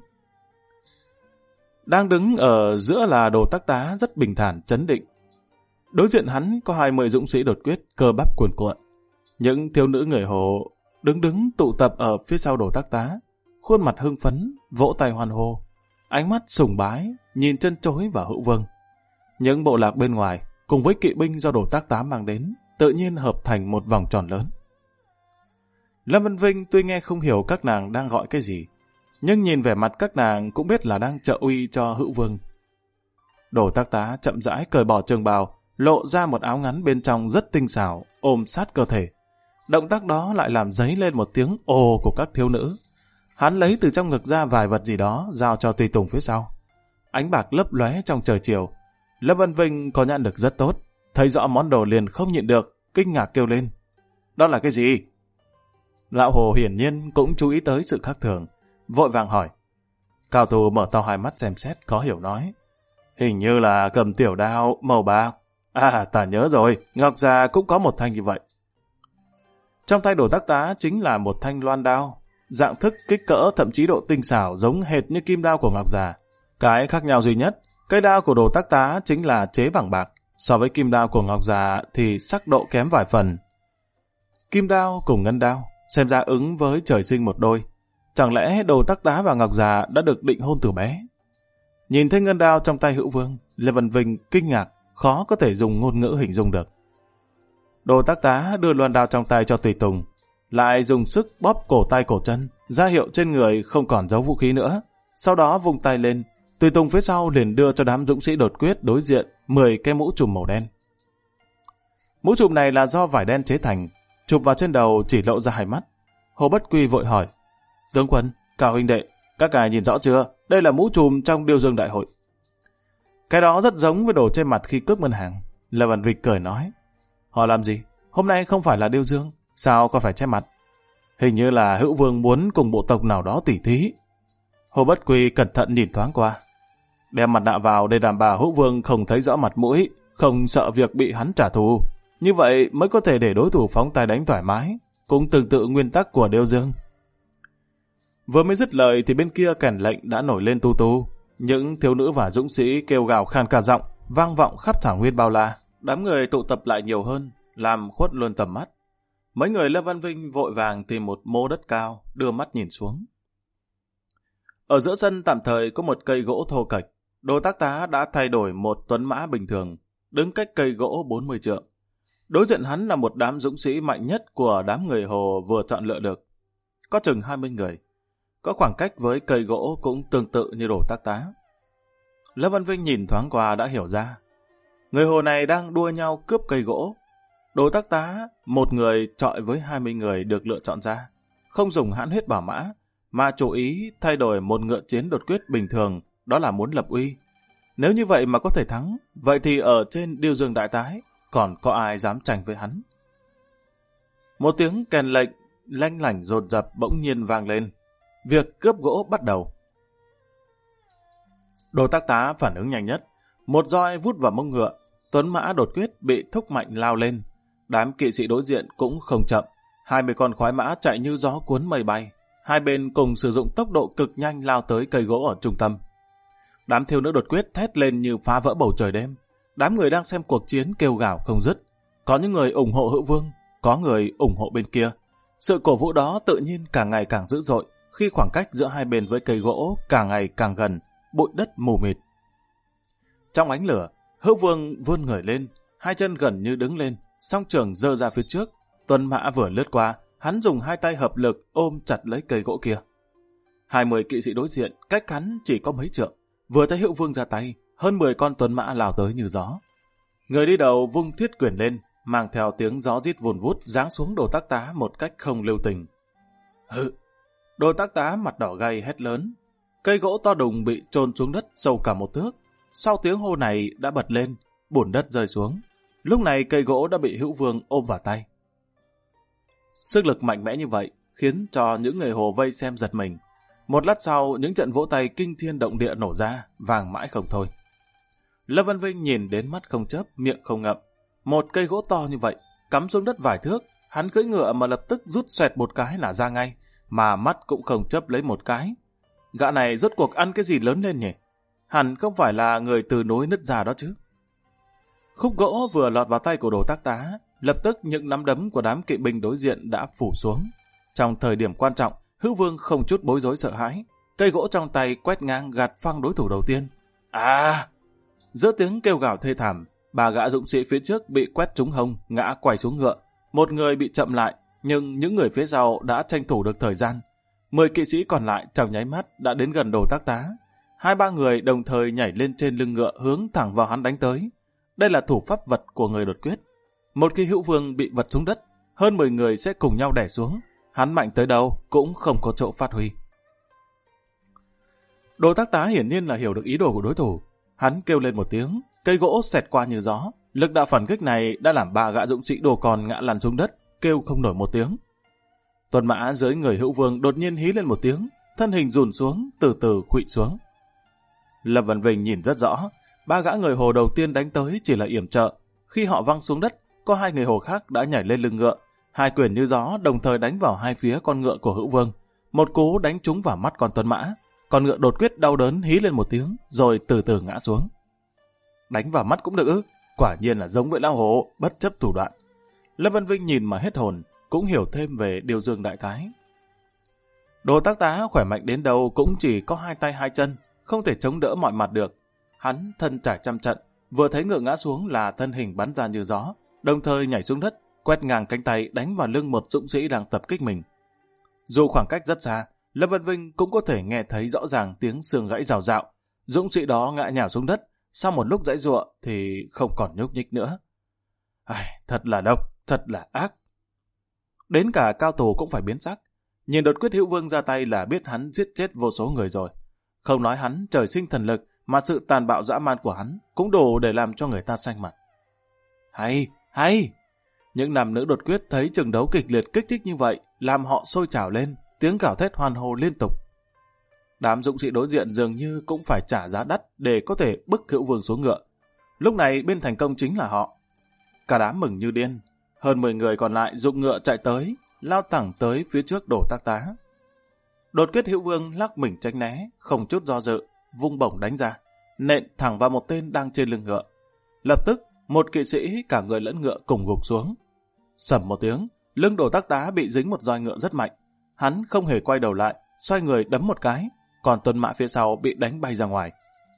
A: Đang đứng ở giữa là Đồ Tắc Tá rất bình thản, trấn định. Đối diện hắn có 20 dũng sĩ đột quyết, cơ bắp cuồn cuộn. Những thiếu nữ người Hồ đứng tụ tập ở phía sau Đồ Tắc Tá, khuôn mặt hưng phấn, vỗ tay hoan hô, ánh mắt sùng bái, nhìn chân chối vào Hữu Vương. Những bộ lạc bên ngoài, cùng với kỵ binh do Đồ Tắc Tá mang đến, tự nhiên hợp thành một vòng tròn lớn. Lâm Văn Vinh tuy nghe không hiểu các nàng đang gọi cái gì, nhưng nhìn vẻ mặt các nàng cũng biết là đang trợ uy cho Hữu Vương. Đồ Tắc Tá chậm rãi cởi bỏ trường bào, lộ ra một áo ngắn bên trong rất tinh xảo, ôm sát cơ thể. Động tác đó lại làm dấy lên một tiếng ồ của các thiếu nữ. Hắn lấy từ trong ngực ra vài vật gì đó, giao cho tùy tùng phía sau. Ánh bạc lấp lóe trong trời chiều. Lâm Văn Vinh có nhãn lực rất tốt, thấy rõ món đồ liền không nhịn được, kinh ngạc kêu lên. Đó là cái gì? Lão Hồ hiển nhiên cũng chú ý tới sự khác thường, vội vàng hỏi. Cao thủ mở to hai mắt xem xét, khó hiểu nói. Hình như là cầm tiểu đao màu bạc. À, ta nhớ rồi, Ngọc Già cũng có một thanh như vậy. Trong tay Đồ Tắc Tá chính là một thanh loan đao, dạng thức kích cỡ thậm chí độ tinh xảo giống hệt như kim đao của Ngọc Già. Cái khác nhau duy nhất, cây đao của Đồ Tắc Tá chính là chế bằng bạc, so với kim đao của Ngọc Già thì sắc độ kém vài phần. Kim đao cùng ngân đao, xem ra ứng với trời sinh một đôi. Chẳng lẽ Đồ Tắc Tá và Ngọc Già đã được định hôn từ bé? Nhìn thấy ngân đao trong tay Hữu Vương, Lê Văn Vinh kinh ngạc, khó có thể dùng ngôn ngữ hình dung được. Đồ Tắc Tá đưa loan đao trong tay cho tùy tùng, lại dùng sức bóp cổ tay cổ chân, ra hiệu trên người không còn giấu vũ khí nữa. Sau đó vung tay lên, tùy tùng phía sau liền đưa cho đám dũng sĩ đột quyết đối diện 10 cái mũ trùm màu đen. Mũ trùm này là do vải đen chế thành, chụp vào trên đầu chỉ lộ ra hai mắt. Hồ Bất Quy vội hỏi, tướng quân, Cao huynh đệ, các ngài nhìn rõ chưa? Đây là mũ trùm trong Điêu Dương Đại hội. Cái đó rất giống với đồ trên mặt khi cướp ngân hàng. Lâm Văn Vinh cười nói, họ làm gì? Hôm nay không phải là Điêu Dương, sao có phải che mặt? Hình như là Hữu Vương muốn cùng bộ tộc nào đó tỉ thí. Hồ Bất Quy cẩn thận nhìn thoáng qua. Đem mặt nạ vào để đảm bảo Hữu Vương không thấy rõ mặt mũi, không sợ việc bị hắn trả thù. Như vậy mới có thể để đối thủ phóng tay đánh thoải mái, cũng tương tự nguyên tắc của Điêu Dương. Vừa mới dứt lời thì bên kia kèn lệnh đã nổi lên tu tu. Những thiếu nữ và dũng sĩ kêu gào khan cả giọng, vang vọng khắp thảo nguyên bao la. Đám người tụ tập lại nhiều hơn, làm khuất luôn tầm mắt. Mấy người Lâm Văn Vinh vội vàng tìm một mô đất cao, đưa mắt nhìn xuống. Ở giữa sân tạm thời có một cây gỗ thô kệch. Đồ Tắc Tá đã thay đổi một tuấn mã bình thường, đứng cách cây gỗ 40 trượng. Đối diện hắn là một đám dũng sĩ mạnh nhất của đám người Hồ vừa chọn lựa được. Có chừng 20 người. Có khoảng cách với cây gỗ cũng tương tự như Đồ Tắc Tá. Lâm Văn Vinh nhìn thoáng qua đã hiểu ra. Người Hồ này đang đua nhau cướp cây gỗ. Đồ Tắc Tá, một người chọi với 20 người được lựa chọn ra. Không dùng hãn huyết bảo mã, mà chủ ý thay đổi một ngựa chiến đột quyết bình thường, đó là muốn lập uy. Nếu như vậy mà có thể thắng, vậy thì ở trên Điêu Dương Đại Tái, còn có ai dám tranh với hắn? Một tiếng kèn lệnh lanh lảnh dồn dập bỗng nhiên vang lên. Việc cướp gỗ bắt đầu. Đồ Tắc Tá phản ứng nhanh nhất. Một roi vút vào mông ngựa, tuấn mã đột quyết bị thúc mạnh lao lên. Đám kỵ sĩ đối diện cũng không chậm. 20 con khoái mã chạy như gió cuốn mây bay. Hai bên cùng sử dụng tốc độ cực nhanh lao tới cây gỗ ở trung tâm. Đám thiếu nữ đột quyết thét lên như phá vỡ bầu trời đêm. Đám người đang xem cuộc chiến kêu gào không dứt. Có những người ủng hộ Hữu Vương, có người ủng hộ bên kia. Sự cổ vũ đó tự nhiên càng ngày càng dữ dội, khi khoảng cách giữa hai bên với cây gỗ càng ngày càng gần, bụi đất mù mịt. Trong ánh lửa, Hữu Vương vươn người lên, hai chân gần như đứng lên, song trường giơ ra phía trước. Tuấn mã vừa lướt qua, hắn dùng hai tay hợp lực ôm chặt lấy cây gỗ kia. 20 kỵ sĩ đối diện, cách hắn chỉ có mấy trượng. Vừa thấy Hữu Vương ra tay, hơn 10 con tuấn mã lao tới như gió. Người đi đầu vung thiết quyền lên, mang theo tiếng gió rít vùn vút giáng xuống Đồ Tác Tá một cách không lưu tình. Hự! Đồ Tác Tá mặt đỏ gay hét lớn. Cây gỗ to đùng bị chôn xuống đất sâu cả 1 thước. Sau tiếng hô này đã bật lên, bùn đất rơi xuống. Lúc này cây gỗ đã bị Hữu Vương ôm vào tay. Sức lực mạnh mẽ như vậy khiến cho những người Hồ vây xem giật mình. Một lát sau, những trận vỗ tay kinh thiên động địa nổ ra, vang mãi không thôi. Lâm Văn Vinh nhìn đến mắt không chớp, miệng không ngậm. Một cây gỗ to như vậy, cắm xuống đất vài thước, hắn cưỡi ngựa mà lập tức rút xoẹt một cái là ra ngay, mà mắt cũng không chớp lấy một cái. Gã này rốt cuộc ăn cái gì lớn lên nhỉ? Hẳn không phải là người từ núi nứt ra đó chứ. Khúc gỗ vừa lọt vào tay của Đồ Tác Tá, lập tức những nắm đấm của đám kỵ binh đối diện đã phủ xuống. Trong thời điểm quan trọng, Hữu Vương không chút bối rối sợ hãi, cây gỗ trong tay quét ngang gạt phăng đối thủ đầu tiên. À! Giữa tiếng kêu gào thê thảm, 3 gã dũng sĩ phía trước bị quét trúng hông, ngã quay xuống ngựa. Một người bị chậm lại, nhưng những người phía sau đã tranh thủ được thời gian. 10 kỵ sĩ còn lại trong nháy mắt đã đến gần Đồ Tác Tá. 2-3 người đồng thời nhảy lên trên lưng ngựa hướng thẳng vào hắn đánh tới. Đây là thủ pháp vật của người đột quyết. Một khi Hữu Vương bị vật xuống đất, hơn 10 người sẽ cùng nhau đè xuống. Hắn mạnh tới đâu cũng không có chỗ phát huy. Đồ Tác Tá hiển nhiên là hiểu được ý đồ của đối thủ. Hắn kêu lên một tiếng, cây gỗ xẹt qua như gió. Lực đạo phản kích này đã làm 3 gã dũng sĩ đồ còn ngã lăn xuống đất, kêu không nổi một tiếng. Tuần mã dưới người Hữu Vương đột nhiên hí lên một tiếng, thân hình dùn xuống, từ từ khuỵu xuống. Lâm Văn Vinh nhìn rất rõ, 3 gã người Hồ đầu tiên đánh tới chỉ là yểm trợ. Khi họ văng xuống đất, có 2 người Hồ khác đã nhảy lên lưng ngựa. 2 quyền như gió đồng thời đánh vào hai phía con ngựa của Hữu Vương. Một cú đánh trúng vào mắt con tuấn mã. Con ngựa đột quyết đau đớn hí lên một tiếng, rồi từ từ ngã xuống. Đánh vào mắt cũng được ư? Quả nhiên là giống với lão hổ, bất chấp thủ đoạn. Lâm Văn Vinh nhìn mà hết hồn, cũng hiểu thêm về Điêu Dương Đại Thái. Đồ Tác Tá khỏe mạnh đến đâu cũng chỉ có 2 tay 2 chân, không thể chống đỡ mọi mặt được. Hắn thân trải trăm trận, vừa thấy ngựa ngã xuống là thân hình bắn ra như gió, đồng thời nhảy xuống đất, quét ngang cánh tay đánh vào lưng một dũng sĩ đang tập kích mình. Dù khoảng cách rất xa, Lâm Văn Vinh cũng có thể nghe thấy rõ ràng tiếng xương gãy rào rạo. Dũng sĩ đó ngã nhào xuống đất, sau một lúc giãy giụa thì không còn nhúc nhích nữa. Thật là độc, thật là ác. Đến cả cao thủ cũng phải biến sắc. Nhìn đột quyết Hữu Vương ra tay là biết hắn giết chết vô số người rồi. Không nói hắn trời sinh thần lực, mà sự tàn bạo dã man của hắn cũng đủ để làm cho người ta xanh mặt. Hay! Những nam nữ đột quyết thấy trận đấu kịch liệt kích thích như vậy, làm họ sôi trào lên, tiếng gào thét hoan hô liên tục. Đám dũng sĩ đối diện dường như cũng phải trả giá đắt để có thể bức Hữu Vương xuống ngựa. Lúc này bên thành công chính là họ. Cả đám mừng như điên. Hơn 10 người còn lại dụng ngựa chạy tới, lao thẳng tới phía trước Đồ Tác Tá. Đột quyết Hữu Vương lắc mình tránh né, không chút do dự, vung bổng đánh ra, nện thẳng vào một tên đang trên lưng ngựa. Lập tức, một kỵ sĩ cả người lẫn ngựa cùng gục xuống. Sầm một tiếng, lưng Đồ Tác Tá bị dính một roi ngựa rất mạnh. Hắn không hề quay đầu lại, xoay người đấm một cái, còn tuần mã phía sau bị đánh bay ra ngoài.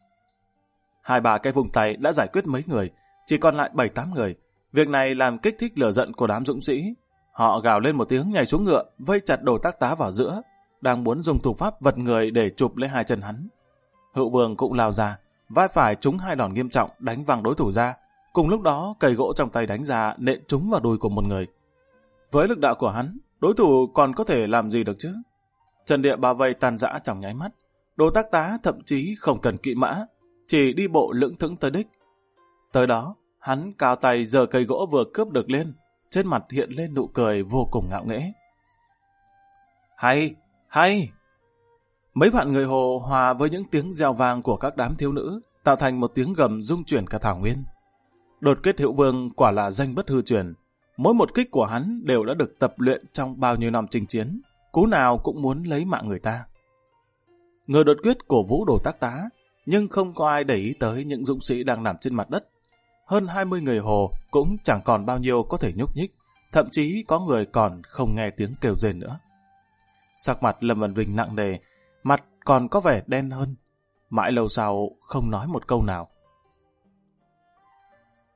A: 2-3 cái vùng tay đã giải quyết mấy người, chỉ còn lại 7-8 người. Việc này làm kích thích lửa giận của đám dũng sĩ. Họ gào lên một tiếng nhảy xuống ngựa, vây chặt Đồ Tác Tá vào giữa, đang muốn dùng thủ pháp vật người để chụp lấy 2 chân hắn. Hữu Vương cũng lao ra, vai phải trúng 2 đòn nghiêm trọng đánh văng đối thủ ra. Cùng lúc đó, cây gỗ trong tay đánh ra nện trúng vào đùi của một người. Với lực đạo của hắn, đối thủ còn có thể làm gì được chứ? Trận địa bao vây tan rã trong nháy mắt. Đồ Tác Tá thậm chí không cần kỵ mã, chỉ đi bộ lững thững tới đích. Tới đó, hắn cao tay giơ cây gỗ vừa cướp được lên, trên mặt hiện lên nụ cười vô cùng ngạo nghễ. Hay! Mấy vạn người Hồ hòa với những tiếng reo vang của các đám thiếu nữ, tạo thành một tiếng gầm rung chuyển cả thảo nguyên. Đột quyết Hữu Vương quả là danh bất hư truyền. Mỗi một kích của hắn đều đã được tập luyện trong bao nhiêu năm chinh chiến, cú nào cũng muốn lấy mạng người ta. Người đột quyết cổ vũ Đồ Tác Tá, nhưng không có ai để ý tới những dũng sĩ đang nằm trên mặt đất. Hơn 20 người Hồ cũng chẳng còn bao nhiêu có thể nhúc nhích, thậm chí có người còn không nghe tiếng kêu rên nữa. Sắc mặt Lâm Văn Vinh nặng nề, mặt còn có vẻ đen hơn. Mãi lâu sau không nói một câu nào.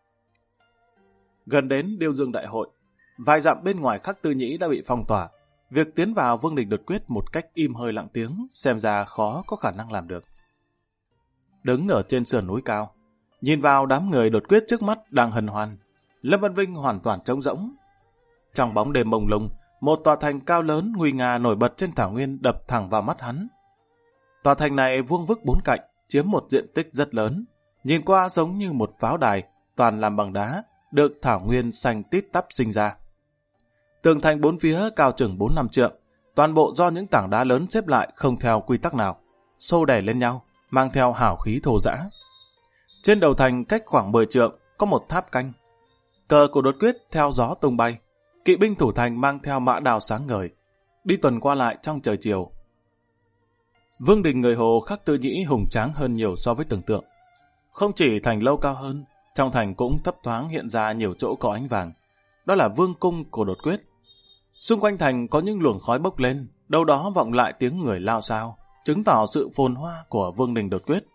A: Gần đến Điêu Dương Đại hội, vài dặm bên ngoài Khắc Tư Nhĩ đã bị phong tỏa. Việc tiến vào Vương Đình đột quyết một cách im hơi lặng tiếng xem ra khó có khả năng làm được. Đứng ở trên sườn núi cao, nhìn vào đám người đột quyết trước mắt đang hân hoan, Lâm Vân Vinh hoàn toàn trống rỗng. Trong bóng đêm mông lung, một tòa thành cao lớn nguy nga nổi bật trên thảo nguyên đập thẳng vào mắt hắn. Tòa thành này vuông vức bốn cạnh, chiếm một diện tích rất lớn, nhìn qua giống như một pháo đài, toàn làm bằng đá, được thảo nguyên xanh tít tắp sinh ra. Tường thành bốn phía cao chừng 4-5 trượng, toàn bộ do những tảng đá lớn xếp lại không theo quy tắc nào, xô đẩy lên nhau, mang theo hào khí thô rã. Trên đầu thành cách khoảng 10 trượng có một tháp canh. Cờ của đột quyết theo gió tung bay, kỵ binh thủ thành mang theo mã đào sáng ngời, đi tuần qua lại trong trời chiều. Vương đình người Hồ Khắc Tư Nhĩ hùng tráng hơn nhiều so với tưởng tượng. Không chỉ thành lâu cao hơn, trong thành cũng thấp thoáng hiện ra nhiều chỗ có ánh vàng. Đó là vương cung của đột quyết. Xung quanh thành có những luồng khói bốc lên, đâu đó vọng lại tiếng người lao xao, chứng tỏ sự phồn hoa của vương đình đột quyết.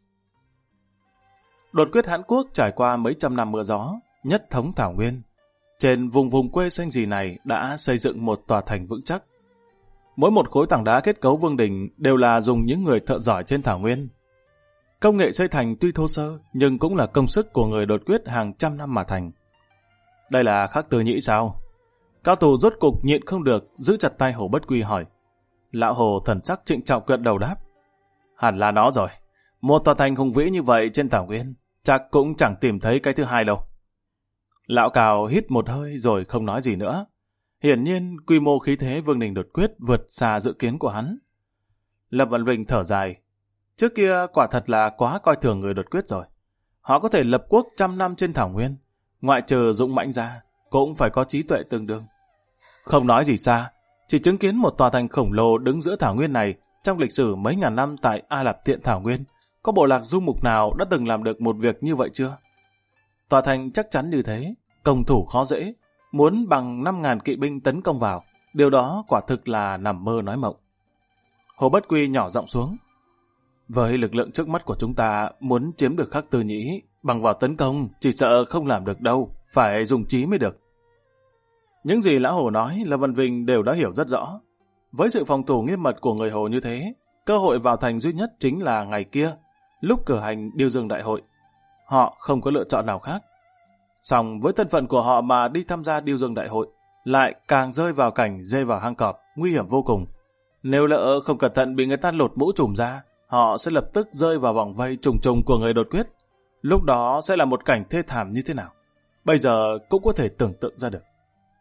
A: Đột quyết Hãn Quốc trải qua mấy trăm năm mưa gió, nhất thống thảo nguyên. Trên vùng quê xanh rì này đã xây dựng một tòa thành vững chắc. Mỗi một khối tảng đá kết cấu vương đình đều là dùng những người thợ giỏi trên thảo nguyên. Công nghệ xây thành tuy thô sơ, nhưng cũng là công sức của người đột quyết hàng trăm năm mà thành. Đây là Khắc Tư Nhĩ sao? Cao thủ rốt cục nhịn không được, giữ chặt tay Hồ Bất Quy hỏi. Lão Hồ thần sắc trịnh trọng gật đầu đáp. Hẳn là nó rồi. Một tòa thành hùng vĩ như vậy trên thảo nguyên, chắc cũng chẳng tìm thấy cái thứ hai đâu. Lão Cào hít một hơi rồi không nói gì nữa. Hiển nhiên quy mô khí thế vương đình đột quyết vượt xa dự kiến của hắn. Lâm Văn Vinh thở dài. Trước kia quả thật là quá coi thường người đột quyết rồi. Họ có thể lập quốc 100 năm trên thảo nguyên, ngoại trừ dũng mãnh ra, cũng phải có trí tuệ tương đương. Không nói gì xa, chỉ chứng kiến một tòa thành khổng lồ đứng giữa thảo nguyên này trong lịch sử mấy ngàn năm tại A Lạp Tiện thảo nguyên, có bộ lạc du mục nào đã từng làm được một việc như vậy chưa? Tòa thành chắc chắn như thế, công thủ khó dễ, muốn bằng 5.000 kỵ binh tấn công vào, điều đó quả thực là nằm mơ nói mộng. Hồ Bất Quy nhỏ giọng xuống. Với lực lượng trước mắt của chúng ta, muốn chiếm được Khắc Tư Nhĩ, bằng vào tấn công, chỉ sợ không làm được đâu, phải dùng trí mới được. Những gì Lão Hồ nói, Lâm Văn Vinh đều đã hiểu rất rõ. Với sự phòng thủ nghiêm mật của người Hồ như thế, cơ hội vào thành duy nhất chính là ngày kia, lúc cử hành Điêu Dương Đại hội. Họ không có lựa chọn nào khác. Song với thân phận của họ mà đi tham gia Điêu Dương Đại hội, lại càng rơi vào cảnh dê vào hang cọp, nguy hiểm vô cùng. Nếu lỡ không cẩn thận bị người ta lột mũ trùm ra, họ sẽ lập tức rơi vào vòng vây trùng trùng của người đột quyết. Lúc đó sẽ là một cảnh thê thảm như thế nào? Bây giờ cũng có thể tưởng tượng ra được.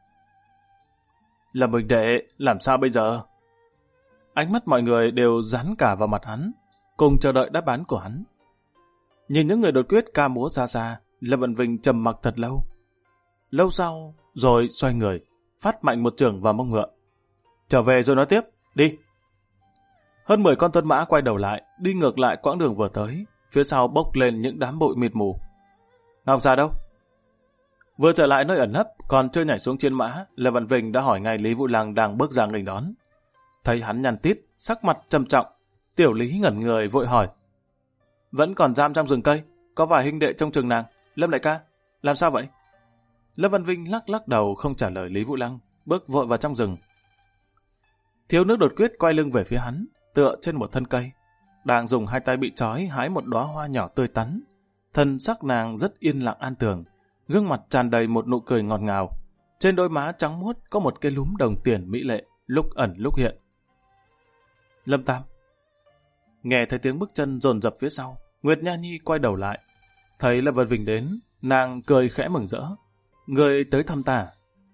A: Là mình đệ, làm sao bây giờ? Ánh mắt mọi người đều dán cả vào mặt hắn, cùng chờ đợi đáp án của hắn. Nhìn những người đột quyết ca múa xa xa, Lâm Văn Vinh trầm mặc thật lâu. Lâu sau, rồi xoay người, phát mạnh một chưởng vào mông ngựa. Trở về rồi nói tiếp, đi. Hơn 10 con tuấn mã quay đầu lại, đi ngược lại quãng đường vừa tới, phía sau bốc lên những đám bụi mịt mù. Ngọc Già đâu? Vừa trở lại nơi ẩn nấp, còn chưa nhảy xuống chiến mã, Lâm Văn Vinh đã hỏi ngay Lý Vũ Lăng đang bước ra nghênh đón. Thấy hắn nhăn tít, sắc mặt trầm trọng, Tiểu Lý ngẩn người vội hỏi. Vẫn còn giam trong rừng cây, có vài huynh đệ trong trường nàng. Lâm đại ca, làm sao vậy? Lâm Văn Vinh lắc lắc đầu không trả lời Lý Vũ Lăng, bước vội vào trong rừng. Thiếu nữ đột quyết quay lưng về phía hắn, tựa trên một thân cây, đang dùng hai tay bị trói hái một đóa hoa nhỏ tươi tắn. Thân sắc nàng rất yên lặng an tường, gương mặt tràn đầy một nụ cười ngọt ngào. Trên đôi má trắng muốt có một cái lúm đồng tiền mỹ lệ, lúc ẩn lúc hiện. Lâm Tam. Nghe thấy tiếng bước chân dồn dập phía sau, Nguyệt Nha Nhi quay đầu lại. Thấy Lâm Văn Vinh đến, nàng cười khẽ mừng rỡ. Người tới thăm ta.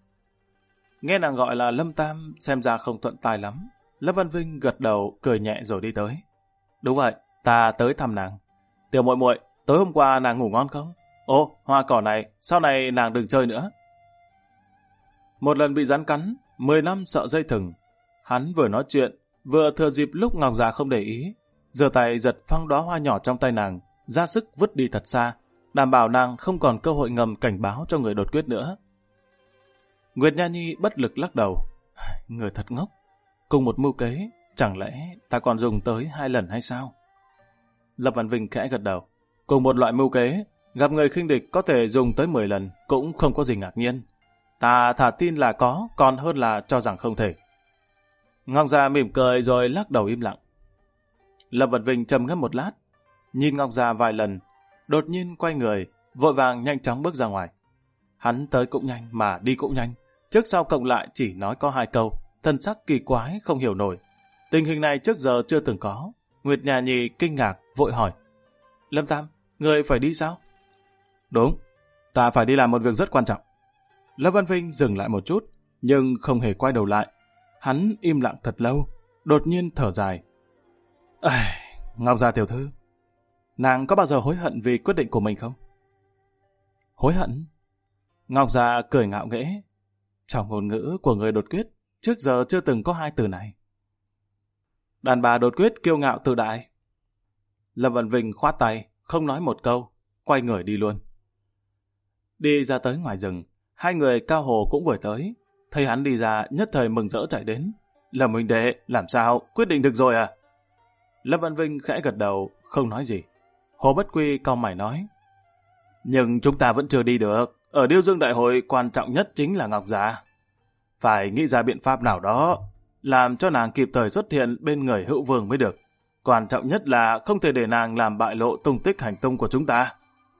A: Nghe nàng gọi là Lâm Tam, xem ra không thuận tai lắm. Lâm Văn Vinh gật đầu, cười nhẹ rồi đi tới. Đúng vậy, ta tới thăm nàng. Tiểu muội muội, tối hôm qua nàng ngủ ngon không? Ô, hoa cỏ này, sau này nàng đừng chơi nữa. Một lần bị rắn cắn, 10 năm sợ dây thừng. Hắn vừa nói chuyện, vừa thừa dịp lúc Ngọc Già không để ý, giơ tay giật phăng đóa hoa nhỏ trong tay nàng, ra sức vứt đi thật xa, đảm bảo nàng không còn cơ hội ngầm cảnh báo cho người đột quyết nữa. Nguyệt Nha Nhi bất lực lắc đầu. Người thật ngốc. Cùng một mưu kế, chẳng lẽ ta còn dùng tới 2 lần hay sao? Lâm Văn Vinh khẽ gật đầu. Cùng một loại mưu kế, gặp người khinh địch có thể dùng tới 10 lần, cũng không có gì ngạc nhiên. Ta thà tin là có, còn hơn là cho rằng không thể. Ngọc Già mỉm cười rồi lắc đầu im lặng. Lâm Vân Vinh trầm ngâm một lát, nhìn Ngọc Già vài lần, đột nhiên quay người, vội vàng nhanh chóng bước ra ngoài. Hắn tới cũng nhanh mà đi cũng nhanh, trước sau cộng lại chỉ nói có 2 câu, thân sắc kỳ quái không hiểu nổi. Tình hình này trước giờ chưa từng có. Nguyệt Nha Nhi kinh ngạc vội hỏi: Lâm Tam, người phải đi sao? Đúng, ta phải đi làm một việc rất quan trọng. Lâm Văn Vinh dừng lại một chút, nhưng không hề quay đầu lại. Hắn im lặng thật lâu, đột nhiên thở dài. Ngọc Gia tiểu thư, nàng có bao giờ hối hận vì quyết định của mình không? Hối hận? Ngọc Gia cười ngạo nghễ. Trong ngôn ngữ của người đột quyết, trước giờ chưa từng có 2 từ này. Đàn bà đột quyết kiêu ngạo tự đại. Lâm Văn Vinh khoát tay, không nói một câu, quay người đi luôn. Đi ra tới ngoài rừng, 2 người Cao Hồ cũng vừa tới. Thấy hắn đi ra, nhất thời mừng rỡ chạy đến. Lâm huynh đệ, làm sao, quyết định được rồi à? Lâm Văn Vinh khẽ gật đầu, không nói gì. Hồ Bất Quy cau mày nói: Nhưng chúng ta vẫn chưa đi được. Ở Điêu Dương Đại hội quan trọng nhất chính là Ngọc Già. Phải nghĩ ra biện pháp nào đó, làm cho nàng kịp thời xuất hiện bên người Hữu Vương mới được. Quan trọng nhất là không thể để nàng làm bại lộ tung tích hành tung của chúng ta.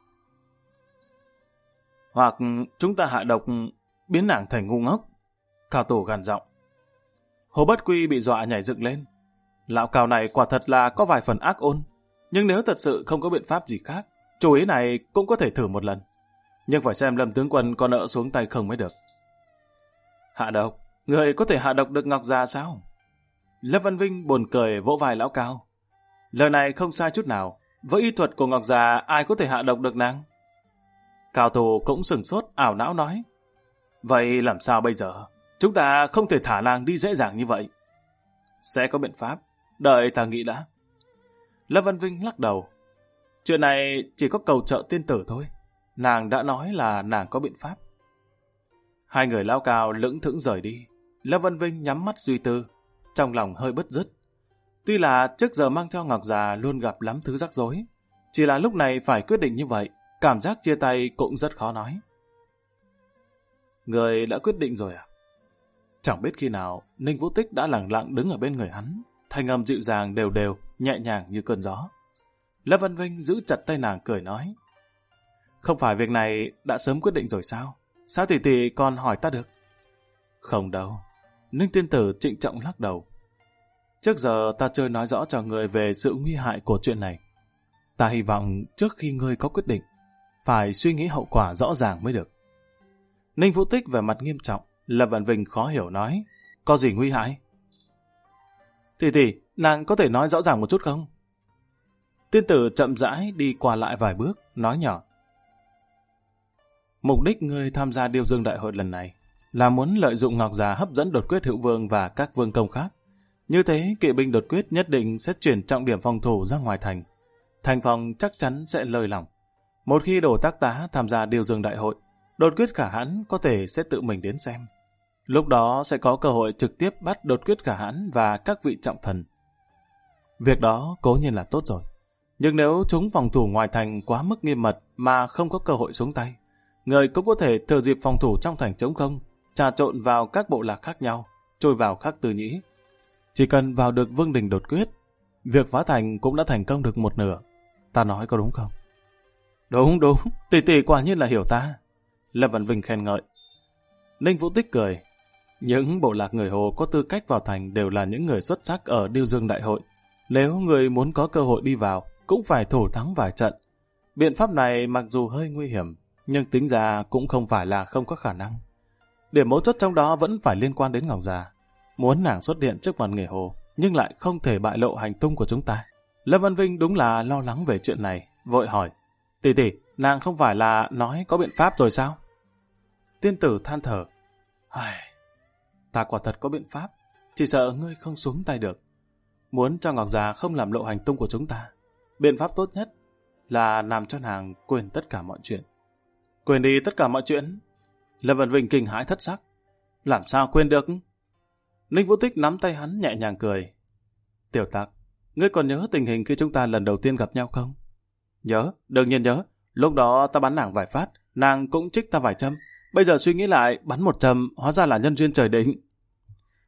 A: Hoặc chúng ta hạ độc biến nàng thành ngu ngốc. Cao Tổ gằn giọng. Hồ Bất Quy bị dọa nhảy dựng lên. Lão Cao này quả thật là có vài phần ác ôn, nhưng nếu thật sự không có biện pháp gì khác, chủ ý này cũng có thể thử một lần. Nhưng phải xem Lâm tướng quân có nỡ xuống tay không mới được. Hạ độc? Người có thể hạ độc được Ngọc Già sao? Lâm Văn Vinh buồn cười vỗ vai Lão Cao. Lời này không sai chút nào. Với y thuật của Ngọc Già, ai có thể hạ độc được nàng? Cao Tổ cũng sửng sốt ảo não nói: Vậy làm sao bây giờ? Chúng ta không thể thả nàng đi dễ dàng như vậy. Sẽ có biện pháp, đợi ta nghĩ đã. Lâm Văn Vinh lắc đầu. Chuyện này chỉ có cầu trợ tiên tử thôi. Nàng đã nói là nàng có biện pháp. 2 người Lão Cao lững thững rời đi. Lâm Văn Vinh nhắm mắt suy tư, trong lòng hơi bứt rứt. Tuy là trước giờ mang theo Ngọc Già luôn gặp lắm thứ rắc rối, chỉ là lúc này phải quyết định như vậy, cảm giác chia tay cũng rất khó nói. Người đã quyết định rồi à? Chẳng biết khi nào, Ninh Vũ Tích đã lặng lặng đứng ở bên người hắn, thanh âm dịu dàng đều đều, nhẹ nhàng như cơn gió. Lâm Văn Vinh giữ chặt tay nàng cười nói: Không phải việc này đã sớm quyết định rồi sao? Sao tỷ tỷ còn hỏi ta được? Không đâu. Ninh tiên tử trịnh trọng lắc đầu. Trước giờ ta chưa nói rõ cho người về sự nguy hại của chuyện này. Ta hy vọng trước khi ngươi có quyết định, phải suy nghĩ hậu quả rõ ràng mới được. Ninh Vũ Tích về mặt nghiêm trọng. Lâm Văn Vinh khó hiểu nói: Có gì nguy hại? Tỷ tỷ, nàng có thể nói rõ ràng một chút không? Tiên tử chậm rãi đi qua lại vài bước, nói nhỏ: Mục đích ngươi tham gia Điêu Dương Đại hội lần này là muốn lợi dụng Ngọc Già hấp dẫn đột quyết Hữu Vương và các vương công khác. Như thế, kỵ binh đột quyết nhất định sẽ chuyển trọng điểm phòng thủ ra ngoài thành. Thành phòng chắc chắn sẽ lơi lỏng. Một khi Đồ Tác Tá tham gia Điêu Dương Đại hội, đột quyết Khả Hãn có thể sẽ tự mình đến xem. Lúc đó sẽ có cơ hội trực tiếp bắt đột quyết Khả Hãn và các vị trọng thần. Việc đó cố nhiên là tốt rồi. Nhưng nếu chúng phòng thủ ngoài thành quá mức nghiêm mật mà không có cơ hội xuống tay, người cũng có thể thừa dịp phòng thủ trong thành trống không, trà trộn vào các bộ lạc khác nhau, trôi vào Khắc Tư Nhĩ. Chỉ cần vào được Vương Đình đột quyết, việc phá thành cũng đã thành công được một nửa. Ta nói có đúng không? Đúng, tỷ tỷ quả nhiên là hiểu ta. Lâm Văn Vinh khen ngợi. Ninh Vũ Tích cười. Những bộ lạc người Hồ có tư cách vào thành đều là những người xuất sắc ở Điêu Dương Đại hội. Nếu người muốn có cơ hội đi vào, cũng phải thủ thắng vài trận. Biện pháp này mặc dù hơi nguy hiểm, nhưng tính ra cũng không phải là không có khả năng. Điểm mấu chốt trong đó vẫn phải liên quan đến Ngọc Già. Muốn nàng xuất hiện trước mặt người Hồ, nhưng lại không thể bại lộ hành tung của chúng ta. Lâm Văn Vinh đúng là lo lắng về chuyện này, vội hỏi: Tỷ tỷ, nàng không phải là nói có biện pháp rồi sao? Tiên tử than thở: Ta quả thật có biện pháp, chỉ sợ ngươi không xuống tay được. Muốn cho Ngọc Già không làm lộ hành tung của chúng ta, biện pháp tốt nhất là làm cho nàng quên tất cả mọi chuyện. Quên đi tất cả mọi chuyện? Lâm Văn Vinh kinh hãi thất sắc. Làm sao quên được? Ninh Vũ Tích nắm tay hắn nhẹ nhàng cười. Tiểu Tặc, ngươi còn nhớ tình hình khi chúng ta lần đầu tiên gặp nhau không? Nhớ, đương nhiên nhớ. Lúc đó ta bắn nàng vài phát, nàng cũng trích ta vài châm. Bây giờ suy nghĩ lại, bắn một châm hóa ra là nhân duyên trời định.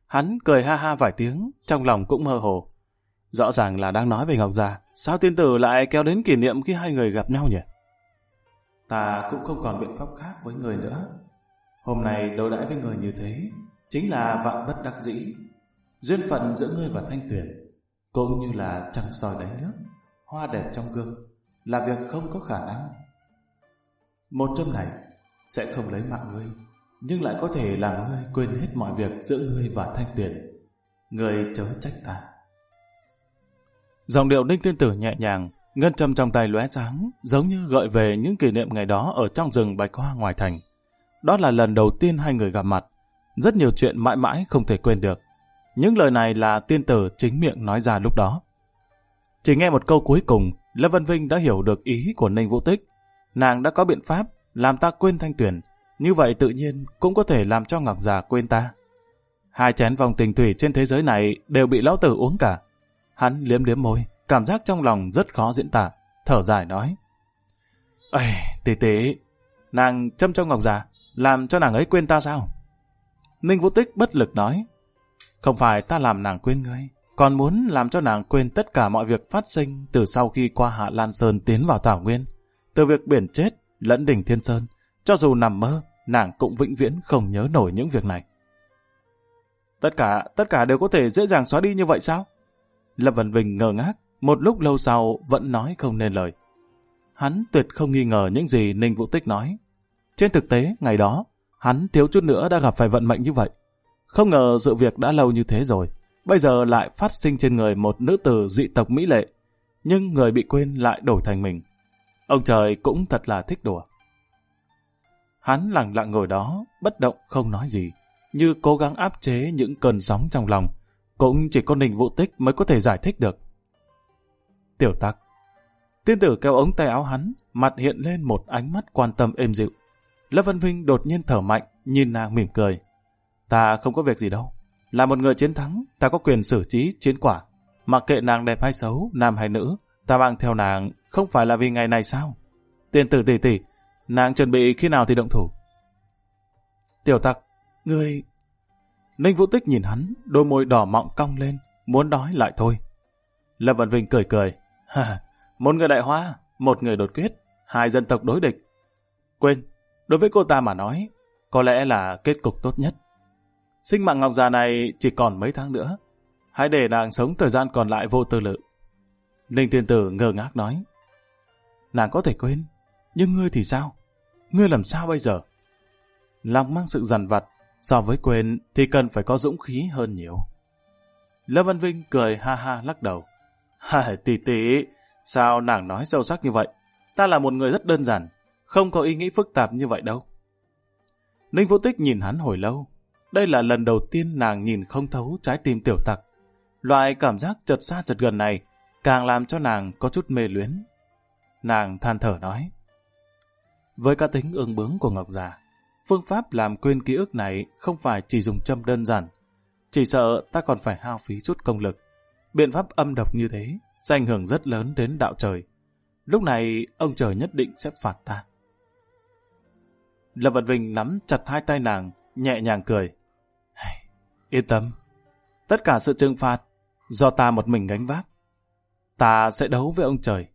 A: Hắn cười ha ha vài tiếng, trong lòng cũng mơ hồ. Rõ ràng là đang nói về Ngọc Già, sao tiên tử lại kéo đến kỷ niệm khi hai người gặp nhau nhỉ? Ta cũng không còn biện pháp khác với người nữa. Hôm nay đối đãi với người như thế, chính là vạn bất đắc dĩ. Duyên phận giữa ngươi và Thanh Tuyền, cũng như là trăng soi đáy nước, hoa đẹp trong gương, là việc không có khả năng. Một châm này sẽ không lấy mạng ngươi, nhưng lại có thể làm ngươi quên hết mọi việc giữa ngươi và Thanh Tuyền. Ngươi chớ trách ta. Giọng điệu Ninh tiên tử nhẹ nhàng, ngân châm trong tay lóe sáng, giống như gợi về những kỷ niệm ngày đó ở trong rừng bạch hoa ngoài thành. Đó là lần đầu tiên hai người gặp mặt, rất nhiều chuyện mãi mãi không thể quên được. Những lời này là tiên tử chính miệng nói ra lúc đó. Chỉ nghe một câu cuối cùng, Lâm Vân Vinh đã hiểu được ý của Ninh Vũ Tích. Nàng đã có biện pháp làm ta quên Thanh Tuyền, như vậy tự nhiên cũng có thể làm cho Ngọc Già quên ta. 2 chén vòng tình thủy trên thế giới này đều bị lão tử uống cả. Hắn liếm liếm môi, cảm giác trong lòng rất khó diễn tả, thở dài nói: "Ây, tỷ tỷ, nàng châm cho Ngọc Già, làm cho nàng ấy quên ta sao?" Ninh Vũ Tích bất lực nói: "Không phải ta làm nàng quên ngươi, còn muốn làm cho nàng quên tất cả mọi việc phát sinh từ sau khi qua Hạ Lan Sơn tiến vào Thảo Nguyên, từ việc biển chết lẫn đỉnh Thiên Sơn, cho dù nằm mơ, nàng cũng vĩnh viễn không nhớ nổi những việc này." Tất cả đều có thể dễ dàng xóa đi như vậy sao? Lâm Vân Vinh ngơ ngác, một lúc lâu sau vẫn nói không nên lời. Hắn tuyệt không nghi ngờ những gì Ninh Vũ Tích nói. Trên thực tế, ngày đó, hắn thiếu chút nữa đã gặp phải vận mệnh như vậy. Không ngờ sự việc đã lâu như thế rồi, bây giờ lại phát sinh trên người một nữ tử dị tộc mỹ lệ, nhưng người bị quên lại đổi thành mình. Ông trời cũng thật là thích đùa. Hắn lặng lặng ngồi đó, bất động không nói gì, như cố gắng áp chế những cơn sóng trong lòng. Cũng chỉ có Ninh Vũ Tích mới có thể giải thích được. "Tiểu Tắc." Tiên tử kéo ống tay áo hắn, mặt hiện lên một ánh mắt quan tâm êm dịu. Lâm Vân Vinh đột nhiên thở mạnh, nhìn nàng mỉm cười. "Ta không có việc gì đâu. Là một người chiến thắng, ta có quyền xử trí chiến quả. Mặc kệ nàng đẹp hay xấu, nam hay nữ, ta mang theo nàng không phải là vì ngày này sao? Tiên tử tỷ tỷ, nàng chuẩn bị khi nào thì động thủ?" "Tiểu Tắc, ngươi..." Ninh Vũ Tích nhìn hắn, đôi môi đỏ mọng cong lên, muốn nói lại thôi. Lâm Vân Vinh cười cười. "Một người Đại Hoa, một người đột quyết, 2 dân tộc đối địch. Quên, đối với cô ta mà nói, có lẽ là kết cục tốt nhất. Sinh mạng Ngọc Già này chỉ còn mấy tháng nữa. Hãy để nàng sống thời gian còn lại vô tư lự." Ninh tiên tử ngơ ngác nói: "Nàng có thể quên, nhưng ngươi thì sao? Ngươi làm sao bây giờ?" Lòng mang sự dằn vặt, so với quên thì cần phải có dũng khí hơn nhiều. Lâm Văn Vinh cười ha ha lắc đầu. Tỷ tỷ, sao nàng nói sâu sắc như vậy? Ta là một người rất đơn giản, không có ý nghĩ phức tạp như vậy đâu." Ninh Vũ Tích nhìn hắn hồi lâu. Đây là lần đầu tiên nàng nhìn không thấu trái tim Tiểu Tặc. Loại cảm giác chợt xa chợt gần này càng làm cho nàng có chút mê luyến. Nàng than thở nói: "Với cá tính ương bướng của Ngọc Già, phương pháp làm quên ký ức này không phải chỉ dùng châm đơn giản. Chỉ sợ ta còn phải hao phí chút công lực. Biện pháp âm độc như thế sẽ ảnh hưởng rất lớn đến đạo trời. Lúc này ông trời nhất định sẽ phạt ta." Lâm Vật Vinh nắm chặt 2 tay nàng, nhẹ nhàng cười. "Yên tâm, tất cả sự trừng phạt do ta một mình gánh vác. Ta sẽ đấu với ông trời."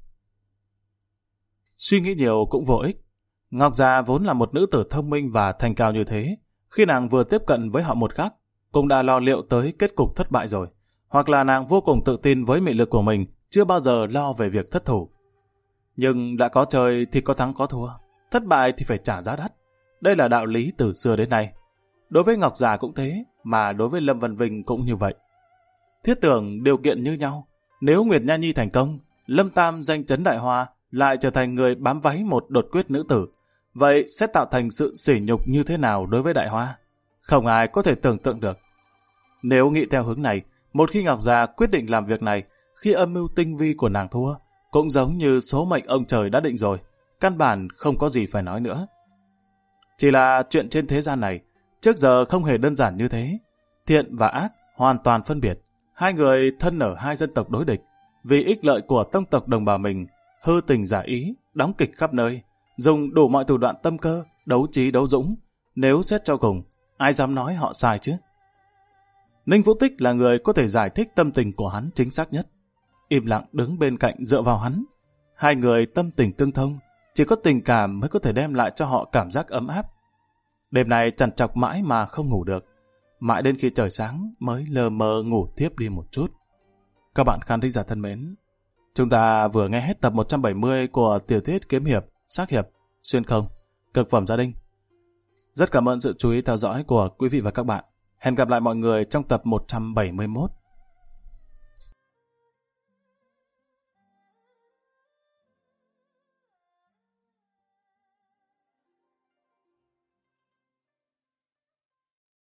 A: Suy nghĩ nhiều cũng vô ích. Ngọc Già vốn là một nữ tử thông minh và thành cao như thế. Khi nàng vừa tiếp cận với họ một khắc, cũng đã lo liệu tới kết cục thất bại rồi. Hoặc là nàng vô cùng tự tin với mị lực của mình, chưa bao giờ lo về việc thất thủ. Nhưng đã có chơi thì có thắng có thua, thất bại thì phải trả giá đắt. Đây là đạo lý từ xưa đến nay. Đối với Ngọc Già cũng thế, mà đối với Lâm Văn Vinh cũng như vậy. Thiết tưởng điều kiện như nhau. Nếu Nguyệt Nha Nhi thành công, Lâm Tam danh chấn Đại Hoa lại trở thành người bám váy một đột quyết nữ tử, vậy sẽ tạo thành sự sỉ nhục như thế nào đối với Đại Hoa? Không ai có thể tưởng tượng được. Nếu nghĩ theo hướng này, một khi Ngọc Già quyết định làm việc này, khi âm mưu tinh vi của nàng thua, cũng giống như số mệnh ông trời đã định rồi, căn bản không có gì phải nói nữa. Chỉ là chuyện trên thế gian này, trước giờ không hề đơn giản như thế. Thiện và ác hoàn toàn phân biệt. 2 người thân ở 2 dân tộc đối địch, vì ích lợi của tông tộc đồng bào mình, hư tình giả ý, đóng kịch khắp nơi, dùng đủ mọi thủ đoạn tâm cơ, đấu trí đấu dũng. Nếu xét cho cùng, ai dám nói họ sai chứ? Ninh Vũ Tích là người có thể giải thích tâm tình của hắn chính xác nhất. Im lặng đứng bên cạnh dựa vào hắn. Hai người tâm tình tương thông, chỉ có tình cảm mới có thể đem lại cho họ cảm giác ấm áp. Đêm này trằn trọc mãi mà không ngủ được. Mãi đến khi trời sáng mới lờ mờ ngủ tiếp đi một chút. Các bạn khán thính giả thân mến, chúng ta vừa nghe hết tập 170 của tiểu thuyết kiếm hiệp, sát hiệp, xuyên không, cực phẩm gia đình. Rất cảm ơn sự chú ý theo dõi của quý vị và các bạn. Hẹn gặp lại mọi người trong tập 171.